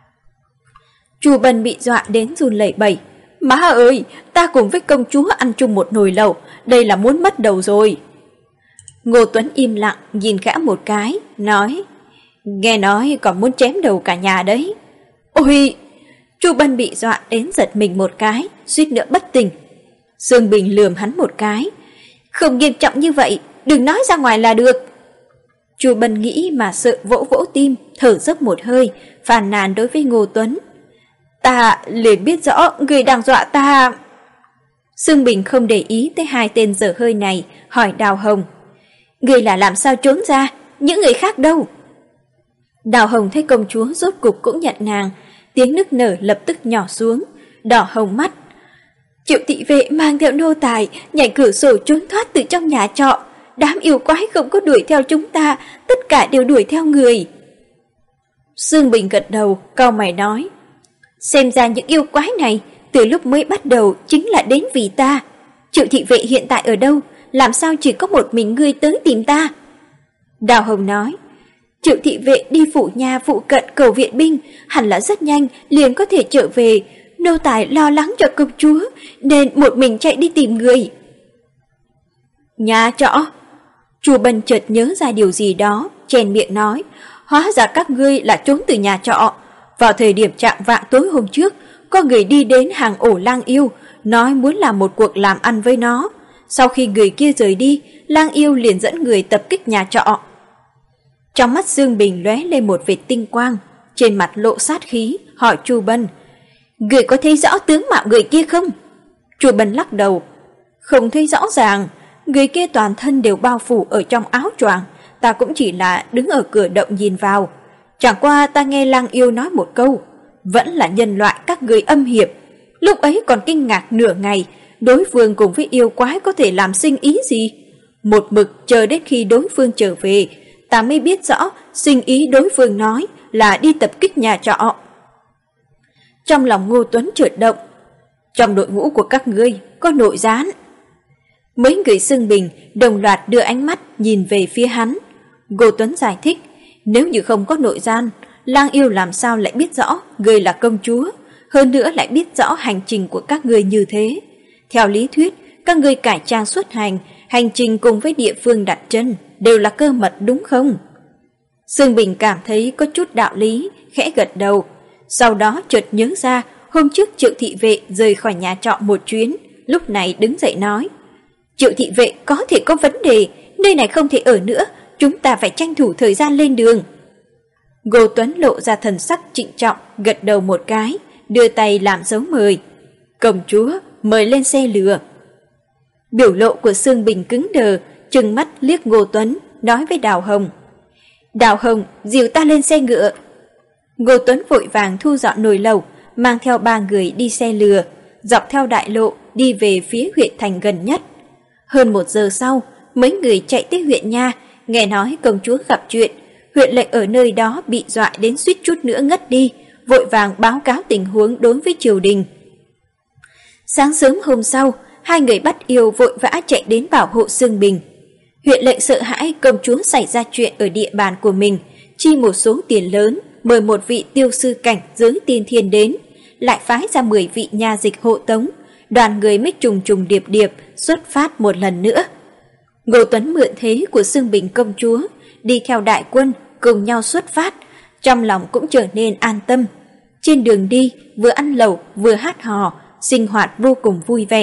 [SPEAKER 1] Chu Bân bị dọa đến run lẩy bẩy. Má ơi, ta cùng với công chúa ăn chung một nồi lẩu, đây là muốn mất đầu rồi. Ngô Tuấn im lặng nhìn gã một cái, nói: nghe nói còn muốn chém đầu cả nhà đấy. Ôi! Chu Bân bị dọa đến giật mình một cái, suýt nữa bất tỉnh. Dương Bình lườm hắn một cái. Không nghiêm trọng như vậy, đừng nói ra ngoài là được. Chu Bân nghĩ mà sợ vỗ vỗ tim, thở dốc một hơi, phàn nàn đối với Ngô Tuấn. Ta liền biết rõ người đang dọa ta. Dương Bình không để ý tới hai tên dở hơi này, hỏi Đào Hồng. Người là làm sao trốn ra, những người khác đâu? Đào Hồng thấy công chúa rốt cục cũng nhận nàng, tiếng nức nở lập tức nhỏ xuống, đỏ hồng mắt. Triệu thị vệ mang theo nô tài, nhảy cửa sổ trốn thoát từ trong nhà trọ. Đám yêu quái không có đuổi theo chúng ta, tất cả đều đuổi theo người. Dương Bình gật đầu, cau mày nói. Xem ra những yêu quái này, từ lúc mới bắt đầu chính là đến vì ta. Triệu thị vệ hiện tại ở đâu, làm sao chỉ có một mình ngươi tới tìm ta? Đào Hồng nói. Triệu thị vệ đi phủ nhà phụ cận cầu viện binh, hẳn là rất nhanh liền có thể trở về. Nô tài lo lắng cho công chúa, nên một mình chạy đi tìm người. Nhà trọ. Chu Bân chợt nhớ ra điều gì đó, chèn miệng nói. Hóa ra các ngươi là trốn từ nhà trọ. Vào thời điểm chạng vạng tối hôm trước, có người đi đến hàng ổ lang yêu, nói muốn làm một cuộc làm ăn với nó. Sau khi người kia rời đi, lang yêu liền dẫn người tập kích nhà trọ. Trong mắt Dương Bình lóe lên một vệt tinh quang, trên mặt lộ sát khí, hỏi Chu Bân. Người có thấy rõ tướng mạo người kia không? Chu Bân lắc đầu. Không thấy rõ ràng, người kia toàn thân đều bao phủ ở trong áo choàng, ta cũng chỉ là đứng ở cửa động nhìn vào. Chẳng qua ta nghe lang yêu nói một câu, vẫn là nhân loại các người âm hiểm. Lúc ấy còn kinh ngạc nửa ngày, đối phương cùng với yêu quái có thể làm sinh ý gì? Một mực chờ đến khi đối phương trở về, ta mới biết rõ sinh ý đối phương nói là đi tập kích nhà trọ. Trong lòng Ngô Tuấn chợt động. Trong đội ngũ của các ngươi có nội gián. Mấy người xưng bình đồng loạt đưa ánh mắt nhìn về phía hắn. Ngô Tuấn giải thích. Nếu như không có nội gian, lang yêu làm sao lại biết rõ người là công chúa, hơn nữa lại biết rõ hành trình của các người như thế. Theo lý thuyết, các người cải trang xuất hành trình cùng với địa phương đặt chân đều là cơ mật đúng không? Dương Bình cảm thấy có chút đạo lý, khẽ gật đầu. Sau đó chợt nhớ ra hôm trước Triệu thị vệ rời khỏi nhà trọ một chuyến, lúc này đứng dậy nói. Triệu thị vệ có thể có vấn đề, nơi này không thể ở nữa, chúng ta phải tranh thủ thời gian lên đường. Ngô Tuấn lộ ra thần sắc trịnh trọng, gật đầu một cái, đưa tay làm dấu mời. Công chúa, mời lên xe lừa. Biểu lộ của Dương Bình cứng đờ, trừng mắt liếc Ngô Tuấn, nói với Đào Hồng. Đào Hồng, dìu ta lên xe ngựa. Ngô Tuấn vội vàng thu dọn nồi lẩu, mang theo ba người đi xe lừa, dọc theo đại lộ đi về phía huyện thành gần nhất. Hơn 1 giờ sau, mấy người chạy tới huyện nha, nghe nói công chúa gặp chuyện, huyện lệnh ở nơi đó bị dọa đến suýt chút nữa ngất đi, vội vàng báo cáo tình huống đối với triều đình. Sáng sớm hôm sau, hai người bắt yêu vội vã chạy đến bảo hộ Dương Bình. Huyện lệnh sợ hãi công chúa xảy ra chuyện ở địa bàn của mình, chi một số tiền lớn, mời một vị tiêu sư cảnh giới tiên thiên đến, lại phái ra 10 vị nha dịch hộ tống, đoàn người mới trùng trùng điệp điệp xuất phát một lần nữa. Ngô Tuấn mượn thế của Dương Bình công chúa, đi theo đại quân cùng nhau xuất phát, trong lòng cũng trở nên an tâm. Trên đường đi, vừa ăn lẩu vừa hát hò, sinh hoạt vô cùng vui vẻ.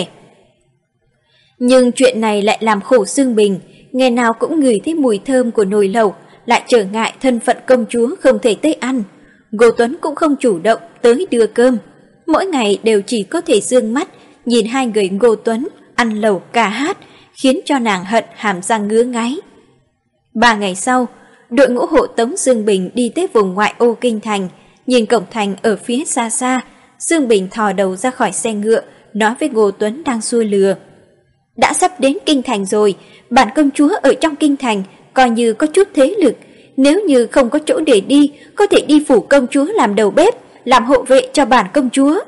[SPEAKER 1] Nhưng chuyện này lại làm khổ Dương Bình, ngày nào cũng ngửi thấy mùi thơm của nồi lẩu, lại trở ngại thân phận công chúa không thể tới ăn. Ngô Tuấn cũng không chủ động tới đưa cơm, mỗi ngày đều chỉ có thể dương mắt nhìn hai người Ngô Tuấn ăn lẩu ca hát, khiến cho nàng hận hàm răng ngứa ngáy. 3 ngày sau, đội ngũ hộ tống Dương Bình đi tới vùng ngoại ô kinh thành, nhìn cổng thành ở phía xa xa, Dương Bình thò đầu ra khỏi xe ngựa, nói với Ngô Tuấn đang xua lừa. Đã sắp đến kinh thành rồi, bản công chúa ở trong kinh thành coi như có chút thế lực, nếu như không có chỗ để đi, có thể đi phủ công chúa làm đầu bếp, làm hộ vệ cho bản công chúa.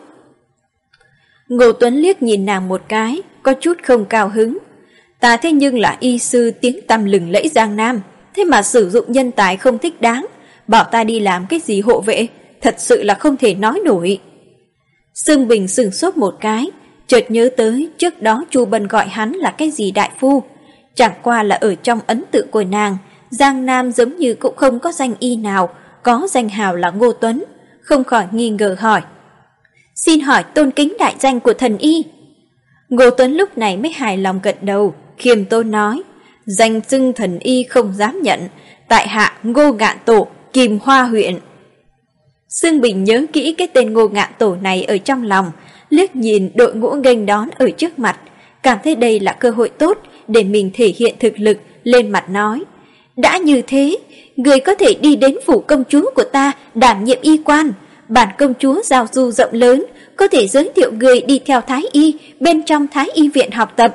[SPEAKER 1] Ngô Tuấn liếc nhìn nàng một cái, có chút không cao hứng. Ta thế nhưng là y sư tiếng tăm lừng lẫy Giang Nam, thế mà sử dụng nhân tài không thích đáng, bảo ta đi làm cái gì hộ vệ, thật sự là không thể nói nổi. Dương Bình sửng sốt một cái, chợt nhớ tới trước đó Chu Bân gọi hắn là cái gì đại phu. Chẳng qua là ở trong ấn tượng của nàng, Giang Nam giống như cũng không có danh y nào, có danh hào là Ngô Tuấn, không khỏi nghi ngờ hỏi. Xin hỏi tôn kính đại danh của thần y. Ngô Tuấn lúc này mới hài lòng gật đầu, khiêm tốn nói, danh xưng thần y không dám nhận, tại hạ Ngô Ngạn Tổ, Kim Hoa huyện. Dương Bình nhớ kỹ cái tên Ngô Ngạn Tổ này ở trong lòng, liếc nhìn đội ngũ nghênh đón ở trước mặt, cảm thấy đây là cơ hội tốt để mình thể hiện thực lực, lên mặt nói. Đã như thế, người có thể đi đến phủ công chúa của ta đảm nhiệm y quan, bản công chúa giao du rộng lớn, có thể giới thiệu người đi theo thái y bên trong thái y viện học tập.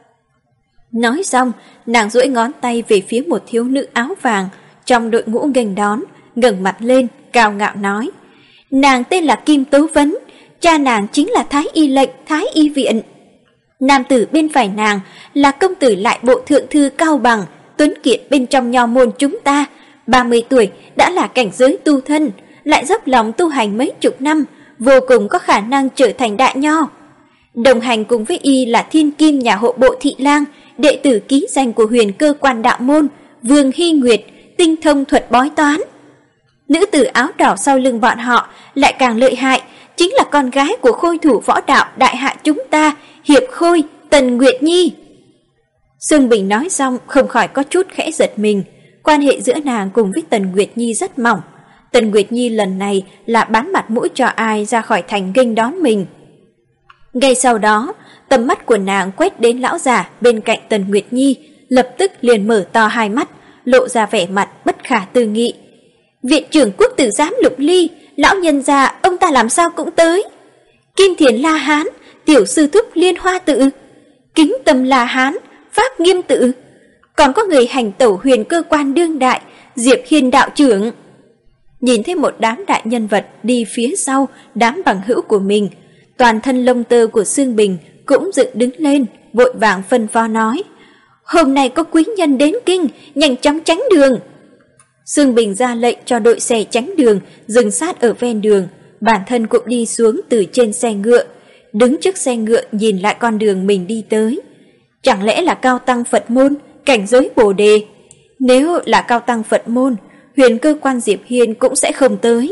[SPEAKER 1] Nói xong, nàng duỗi ngón tay về phía một thiếu nữ áo vàng trong đội ngũ nghênh đón, ngẩng mặt lên, cao ngạo nói. Nàng tên là Kim Tố Vấn, cha nàng chính là thái y lệnh thái y viện. Nam tử bên phải nàng là công tử lại bộ thượng thư Cao Bằng, tuấn kiệt bên trong nho môn chúng ta, 30 tuổi đã là cảnh giới tu thân, lại dốc lòng tu hành mấy chục năm, vô cùng có khả năng trở thành đại nho. Đồng hành cùng với y là thiên kim nhà hộ bộ Thị Lang, đệ tử ký danh của huyền cơ quan đạo môn, Vương Hy Nguyệt, tinh thông thuật bói toán. Nữ tử áo đỏ sau lưng bọn họ lại càng lợi hại, chính là con gái của khôi thủ võ đạo đại hạ chúng ta, Hiệp Khôi, Tần Nguyệt Nhi. Dương Bình nói xong không khỏi có chút khẽ giật mình, quan hệ giữa nàng cùng với Tần Nguyệt Nhi rất mỏng. Tần Nguyệt Nhi lần này là bán mặt mũi cho ai ra khỏi thành nghênh đón mình. Ngay sau đó, tầm mắt của nàng quét đến lão già bên cạnh Tần Nguyệt Nhi, lập tức liền mở to hai mắt, lộ ra vẻ mặt bất khả tư nghị. Viện trưởng quốc tử giám Lục Ly, lão nhân gia ông ta làm sao cũng tới. Kim Thiền La Hán, tiểu sư thúc Liên Hoa Tự, Kính Tâm La Hán, Pháp Nghiêm Tự, còn có người hành tẩu huyền cơ quan đương đại, Diệp Hiên đạo trưởng. Nhìn thấy một đám đại nhân vật đi phía sau đám bằng hữu của mình, toàn thân lông tơ của Dương Bình cũng dựng đứng lên, vội vàng phân phó nói. Hôm nay có quý nhân đến kinh, nhanh chóng tránh đường. Dương Bình ra lệnh cho đội xe tránh đường, dừng sát ở ven đường, bản thân cũng đi xuống từ trên xe ngựa, đứng trước xe ngựa nhìn lại con đường mình đi tới. Chẳng lẽ là cao tăng Phật môn, cảnh giới Bồ Đề? Nếu là cao tăng Phật môn, huyền cơ quan Diệp Hiên cũng sẽ không tới.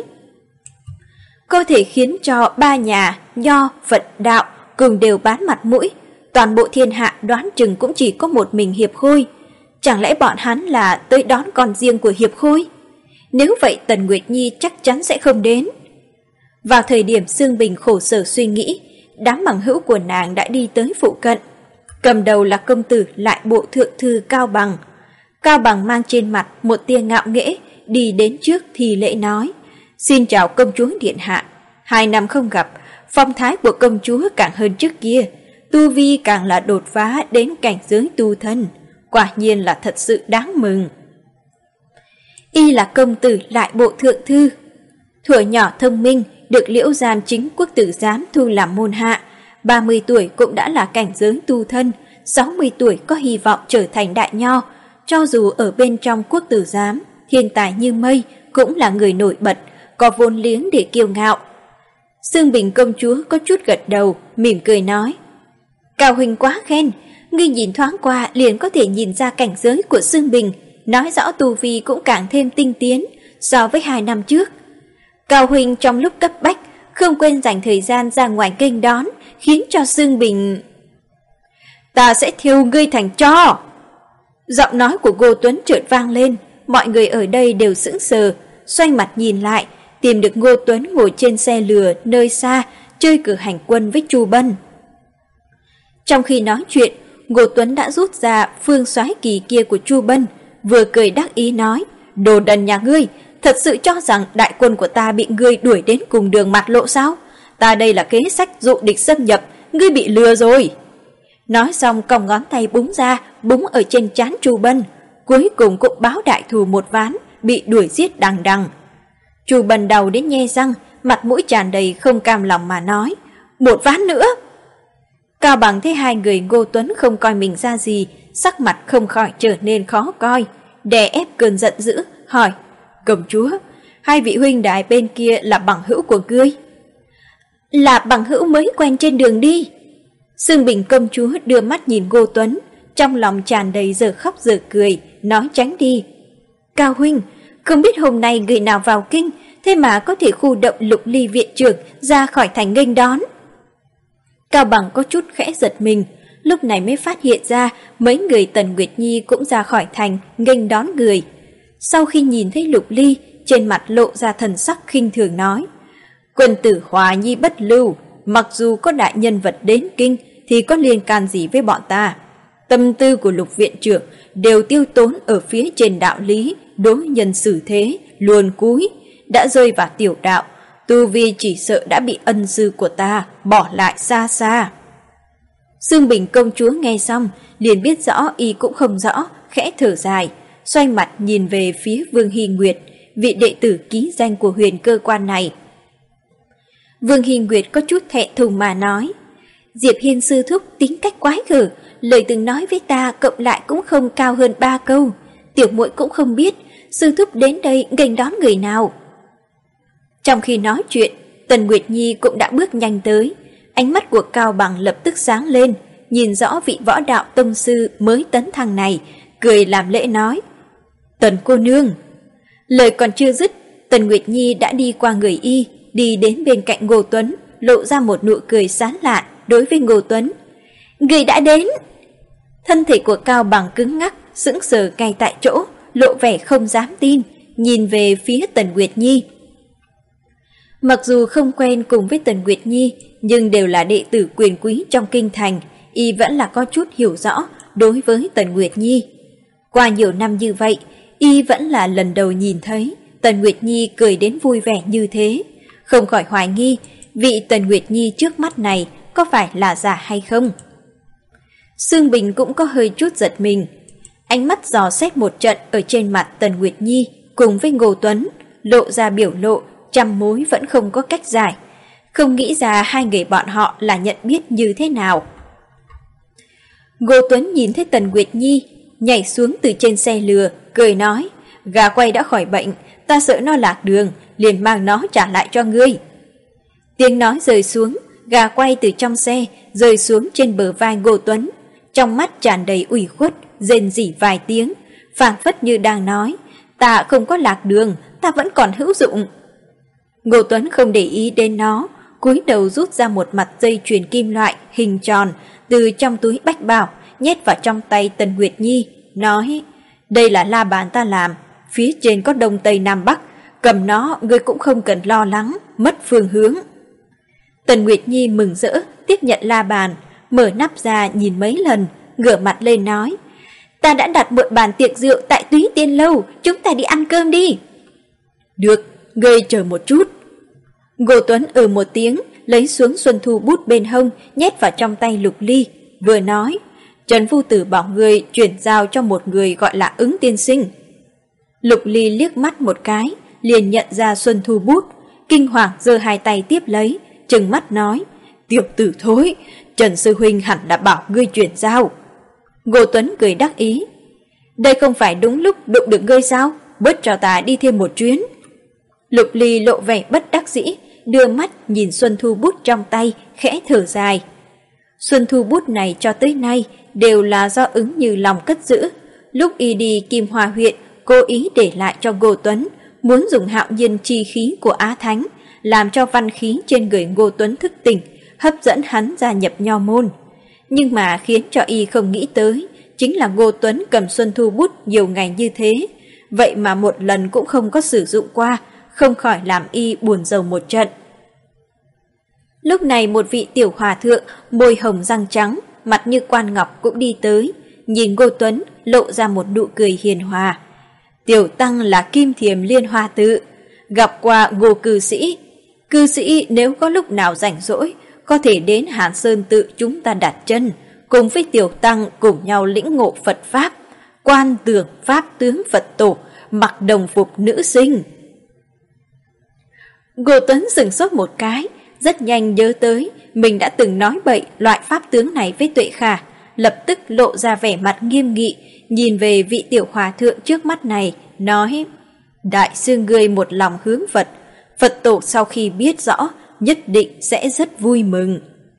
[SPEAKER 1] Có thể khiến cho 3 nhà, Nho, Phật, Đạo cùng đều bán mặt mũi, toàn bộ thiên hạ đoán chừng cũng chỉ có một mình Hiệp Khôi. Chẳng lẽ bọn hắn là tới đón con riêng của Hiệp Khôi? Nếu vậy Tần Nguyệt Nhi chắc chắn sẽ không đến. Vào thời điểm Dương Bình khổ sở suy nghĩ, đám bằng hữu của nàng đã đi tới phụ cận. Cầm đầu là công tử lại bộ thượng thư Cao Bằng. Cao Bằng mang trên mặt một tia ngạo nghễ, đi đến trước thì lễ nói. Xin chào công chúa điện hạ, 2 năm không gặp, phong thái của công chúa càng hơn trước kia, tu vi càng là đột phá đến cảnh giới tu thân, quả nhiên là thật sự đáng mừng. Y là công tử lại bộ thượng thư, thuở nhỏ thông minh, được Liễu Giám chính quốc tử giám thu làm môn hạ, 30 tuổi cũng đã là cảnh giới tu thân, 60 tuổi có hy vọng trở thành đại nho, cho dù ở bên trong quốc tử giám, thiên tài như mây cũng là người nổi bật, có vốn liếng để kiêu ngạo. Dương Bình công chúa có chút gật đầu, mỉm cười nói. Cao huynh quá khen, ngươi nhìn thoáng qua liền có thể nhìn ra cảnh giới của Dương Bình, nói rõ tu vi cũng càng thêm tinh tiến so với 2 năm trước. Cao huynh trong lúc cấp bách không quên dành thời gian ra ngoài nghênh đón, khiến cho Dương Bình... Ta sẽ thiêu ngươi thành tro! Giọng nói của Ngô Tuấn chợt vang lên, mọi người ở đây đều sững sờ, xoay mặt nhìn lại, tìm được Ngô Tuấn ngồi trên xe lừa nơi xa, chơi cờ hành quân với Chu Bân. Trong khi nói chuyện, Ngô Tuấn đã rút ra phương soái kỳ kia của Chu Bân, vừa cười đắc ý nói: "Đồ đần nhà ngươi, thật sự cho rằng đại quân của ta bị ngươi đuổi đến cùng đường mạt lộ sao? Ta đây là kế sách dụ địch xâm nhập, ngươi bị lừa rồi." Nói xong cong ngón tay búng ra, búng ở trên trán Chu Bân, cuối cùng cũng báo đại thù một ván, bị đuổi giết đằng đằng. Chu Bân đau đến nhe răng, mặt mũi tràn đầy không cam lòng mà nói: "Một ván nữa." Cao Bằng thấy hai người Ngô Tuấn không coi mình ra gì, sắc mặt không khỏi trở nên khó coi, đè ép cơn giận dữ, hỏi: "Công chúa, hai vị huynh đài bên kia là bằng hữu của ngươi?" "Là bằng hữu mới quen trên đường đi." Sương Bình công chúa đưa mắt nhìn Ngô Tuấn, trong lòng tràn đầy giờ khóc giờ cười, nói tránh đi: "Cao huynh, không biết hôm nay người nào vào kinh, thế mà có thể khu động Lục Ly viện trưởng ra khỏi thành nghênh đón." Cao Bằng có chút khẽ giật mình, lúc này mới phát hiện ra mấy người Tần Nguyệt Nhi cũng ra khỏi thành nghênh đón người. Sau khi nhìn thấy Lục Ly, trên mặt lộ ra thần sắc khinh thường nói: "Quân tử Hòa Nhi bất lưu, mặc dù có đại nhân vật đến kinh thì có liên can gì với bọn ta? Tâm tư của Lục viện trưởng đều tiêu tốn ở phía trên đạo lý, đối nhân xử thế, luồn cúi, đã rơi vào tiểu đạo, tu vi chỉ sợ đã bị ân sư của ta bỏ lại xa xa." Sương Bình công chúa nghe xong, liền biết rõ y cũng không rõ, khẽ thở dài, xoay mặt nhìn về phía Vương Hy Nguyệt, vị đệ tử ký danh của huyền cơ quan này. Vương Hy Nguyệt có chút thẹn thùng mà nói: "Diệp Hiên sư thúc tính cách quái gở, lời từng nói với ta cộng lại cũng không cao hơn 3 câu, tiểu muội cũng không biết sư thúc đến đây nghênh đón người nào." Trong khi nói chuyện, Tần Nguyệt Nhi cũng đã bước nhanh tới, ánh mắt của Cao Bằng lập tức sáng lên, nhìn rõ vị võ đạo tông sư mới tấn thăng này, cười làm lễ nói: "Tần cô nương." Lời còn chưa dứt, Tần Nguyệt Nhi đã đi qua người y, đi đến bên cạnh Ngô Tuấn, lộ ra một nụ cười sán lạn đối với Ngô Tuấn: "Người đã đến." Thân thể của Cao Bằng cứng ngắc, sững sờ ngay tại chỗ, lộ vẻ không dám tin, nhìn về phía Tần Nguyệt Nhi. Mặc dù không quen cùng với Tần Nguyệt Nhi, nhưng đều là đệ tử quyền quý trong kinh thành, y vẫn là có chút hiểu rõ đối với Tần Nguyệt Nhi. Qua nhiều năm như vậy, y vẫn là lần đầu nhìn thấy Tần Nguyệt Nhi cười đến vui vẻ như thế, không khỏi hoài nghi vị Tần Nguyệt Nhi trước mắt này có phải là giả hay không. Sương Bình cũng có hơi chút giật mình, ánh mắt dò xét một trận ở trên mặt Tần Nguyệt Nhi cùng với Ngô Tuấn, lộ ra biểu lộ trăm mối vẫn không có cách giải, không nghĩ ra hai người bọn họ là nhận biết như thế nào. Ngô Tuấn nhìn thấy Tần Nguyệt Nhi, nhảy xuống từ trên xe lừa, cười nói: "Gà quay đã khỏi bệnh, ta sợ nó lạc đường, liền mang nó trả lại cho ngươi." Tiếng nói rơi xuống, gà quay từ trong xe rơi xuống trên bờ vai Ngô Tuấn, trong mắt tràn đầy ủy khuất, rên rỉ vài tiếng, phảng phất như đang nói: "Ta không có lạc đường, ta vẫn còn hữu dụng." Ngô Tuấn không để ý đến nó, cúi đầu rút ra một mặt dây chuyền kim loại hình tròn từ trong túi bách bảo, nhét vào trong tay Tần Nguyệt Nhi, nói: "Đây là la bàn ta làm, phía trên có đông tây nam bắc, cầm nó ngươi cũng không cần lo lắng mất phương hướng." Tần Nguyệt Nhi mừng rỡ tiếp nhận la bàn, mở nắp ra nhìn mấy lần, ngửa mặt lên nói: "Ta đã đặt một bàn tiệc rượu tại Túy Tiên lâu, chúng ta đi ăn cơm đi." "Được, ngươi chờ một chút." Ngô Tuấn một tiếng, lấy xuống Xuân Thu bút bên hông, nhét vào trong tay Lục Ly, vừa nói: "Trần phu tử bảo ngươi chuyển giao cho một người gọi là Ứng tiên sinh." Lục Ly liếc mắt một cái, liền nhận ra Xuân Thu bút, kinh hoàng giơ hai tay tiếp lấy, trừng mắt nói: "Tiểu tử thối, Trần sư huynh hẳn đã bảo ngươi chuyển giao." Ngô Tuấn cười đắc ý: "Đây không phải đúng lúc đụng được ngươi sao? Bớt cho ta đi thêm một chuyến." Lục Ly lộ vẻ bất đắc dĩ, đưa mắt nhìn Xuân Thu bút trong tay, khẽ thở dài. Xuân Thu bút này cho tới nay đều là do Ứng Như Lòng cất giữ. Lúc y đi Kim Hoa huyện, cố ý để lại cho Ngô Tuấn, muốn dùng hạo nhiên chi khí của Á Thánh, làm cho văn khí trên người Ngô Tuấn thức tỉnh, hấp dẫn hắn gia nhập nho môn. Nhưng mà khiến cho y không nghĩ tới, chính là Ngô Tuấn cầm Xuân Thu bút nhiều ngày như thế, vậy mà một lần cũng không có sử dụng qua, không khỏi làm y buồn rầu một trận. Lúc này một vị tiểu hòa thượng, môi hồng răng trắng, mặt như quan ngọc cũng đi tới, nhìn Ngô Tuấn lộ ra một nụ cười hiền hòa. Tiểu tăng là Kim Thiềm Liên Hoa Tự, gặp qua Ngô cư sĩ. Cư sĩ nếu có lúc nào rảnh rỗi, có thể đến Hàn Sơn Tự chúng ta đặt chân, cùng với tiểu tăng cùng nhau lĩnh ngộ Phật Pháp, quan tưởng Pháp tướng Phật Tổ, mặc đồng phục nữ sinh. Ngô Tuấn sửng sốt một cái, rất nhanh nhớ tới mình đã từng nói bậy loại pháp tướng này với Tuệ Khả, lập tức lộ ra vẻ mặt nghiêm nghị, nhìn về vị tiểu hòa thượng trước mắt này, nói: Đại sư ngươi một lòng hướng Phật, Phật Tổ sau khi biết rõ nhất định sẽ rất vui mừng.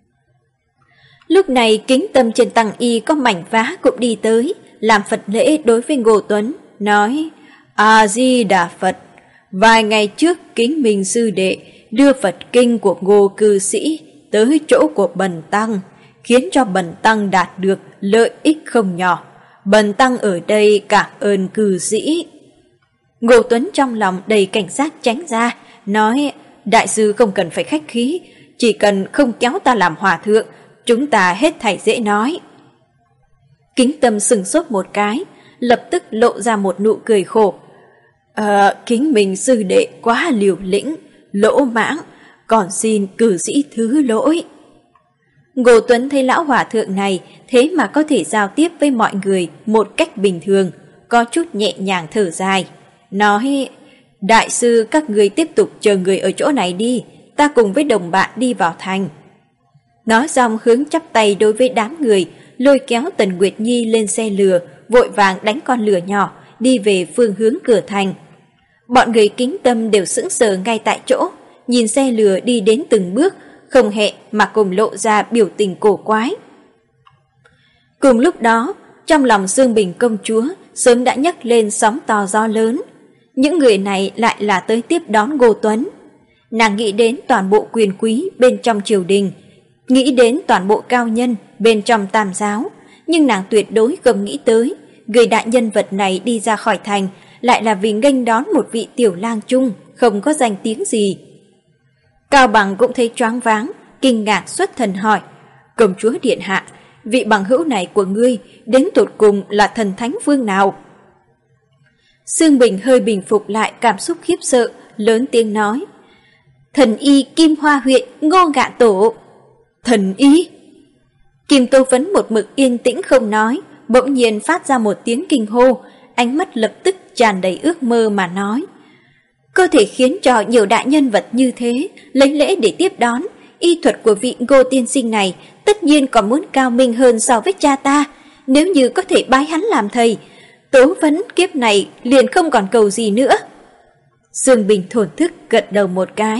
[SPEAKER 1] Lúc này kính tâm trên tăng y có mảnh vá cũng đi tới, làm Phật lễ đối với Ngô Tuấn, nói: A-di-đà Phật, vài ngày trước kính minh sư đệ đưa Phật kinh của Ngô cư sĩ tới chỗ của bần tăng, khiến cho bần tăng đạt được lợi ích không nhỏ. Bần tăng ở đây cảm ơn cư sĩ. Ngô Tuấn trong lòng đầy cảnh giác tránh ra, nói: Đại sư không cần phải khách khí, chỉ cần không kéo ta làm hòa thượng, chúng ta hết thảy dễ nói. Kính tâm sừng sốt một cái, lập tức lộ ra một nụ cười khổ. Kính mình sư đệ quá liều lĩnh, lỗ mãng, còn xin cử sĩ thứ lỗi. Ngô Tuấn thấy lão hòa thượng này thế mà có thể giao tiếp với mọi người một cách bình thường, có chút nhẹ nhàng thở dài, nói: Đại sư các người tiếp tục chờ người ở chỗ này đi, ta cùng với đồng bạn đi vào thành. Nói xong hướng chắp tay đối với đám người, lôi kéo Tần Nguyệt Nhi lên xe lừa, vội vàng đánh con lừa nhỏ, đi về phương hướng cửa thành. Bọn người kính tâm đều sững sờ ngay tại chỗ, nhìn xe lừa đi đến từng bước, không hẹn mà cùng lộ ra biểu tình cổ quái. Cùng lúc đó, trong lòng Dương Bình công chúa sớm đã nhấc lên sóng to gió lớn. Những người này lại là tới tiếp đón Ngô Tuấn. Nàng nghĩ đến toàn bộ quyền quý bên trong triều đình, nghĩ đến toàn bộ cao nhân bên trong tam giáo, nhưng nàng tuyệt đối không nghĩ tới người đại nhân vật này đi ra khỏi thành lại là vì nghênh đón một vị tiểu lang trung không có danh tiếng gì. Cao Bằng cũng thấy choáng váng, kinh ngạc xuất thần hỏi: Công chúa điện hạ, vị bằng hữu này của ngươi đến tột cùng là thần thánh phương nào? Dương Bình hơi bình phục lại cảm xúc khiếp sợ, lớn tiếng nói: Thần y Kim Hoa huyện Ngô Ngạn Tổ. Thần y? Kim Tô Vấn một mực yên tĩnh không nói, bỗng nhiên phát ra một tiếng kinh hô, ánh mắt lập tức tràn đầy ước mơ mà nói: Có thể khiến cho nhiều đại nhân vật như thế lấy lễ để tiếp đón, y thuật của vị Ngô tiên sinh này tất nhiên còn muốn cao minh hơn so với cha ta. Nếu như có thể bái hắn làm thầy, Tố Vấn kiếp này liền không còn cầu gì nữa. Dương Bình thổn thức gật đầu một cái.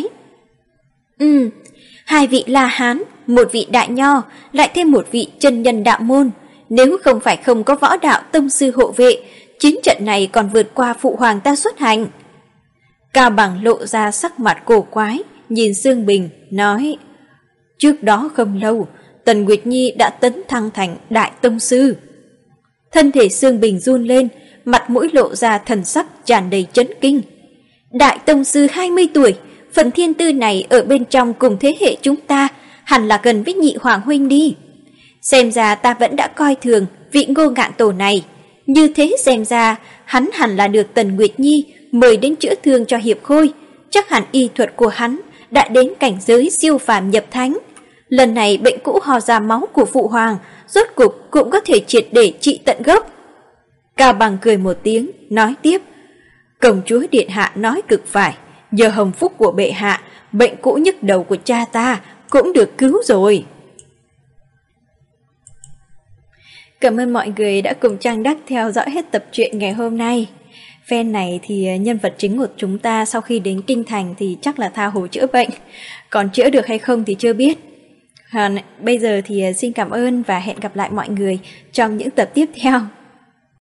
[SPEAKER 1] Hai vị La Hán, một vị đại nho, lại thêm một vị chân nhân đạo môn. Nếu không phải không có võ đạo tông sư hộ vệ, chiến trận này còn vượt qua phụ hoàng ta xuất hành. Cao Bằng lộ ra sắc mặt cổ quái, nhìn Dương Bình, nói: Trước đó không lâu, Tần Nguyệt Nhi đã tấn thăng thành đại tông sư. Thân thể Dương Bình run lên, mặt mũi lộ ra thần sắc tràn đầy chấn kinh. Đại tông sư 20 tuổi, phần thiên tư này ở bên trong cùng thế hệ chúng ta, hẳn là gần với nhị hoàng huynh đi. Xem ra ta vẫn đã coi thường vị Ngô Ngạn Tổ này. Như thế xem ra, hắn hẳn là được Tần Nguyệt Nhi mời đến chữa thương cho Hiệp Khôi. Chắc hẳn y thuật của hắn đã đến cảnh giới siêu phàm nhập thánh. Lần này bệnh cũ ho ra máu của phụ hoàng, rốt cục cũng có thể triệt để trị tận gốc. Cao Bằng cười một tiếng, nói tiếp: Công chúa điện hạ nói cực phải, nhờ hồng phúc của bệ hạ, bệnh cũ nhức đầu của cha ta cũng được cứu rồi. Cảm ơn mọi người đã cùng Trang Đắc theo dõi hết tập truyện ngày hôm nay. Fan này thì nhân vật chính của chúng ta sau khi đến kinh thành thì chắc là tha hồ chữa bệnh, còn chữa được hay không thì chưa biết. Bây giờ thì xin cảm ơn và hẹn gặp lại mọi người trong những tập tiếp theo.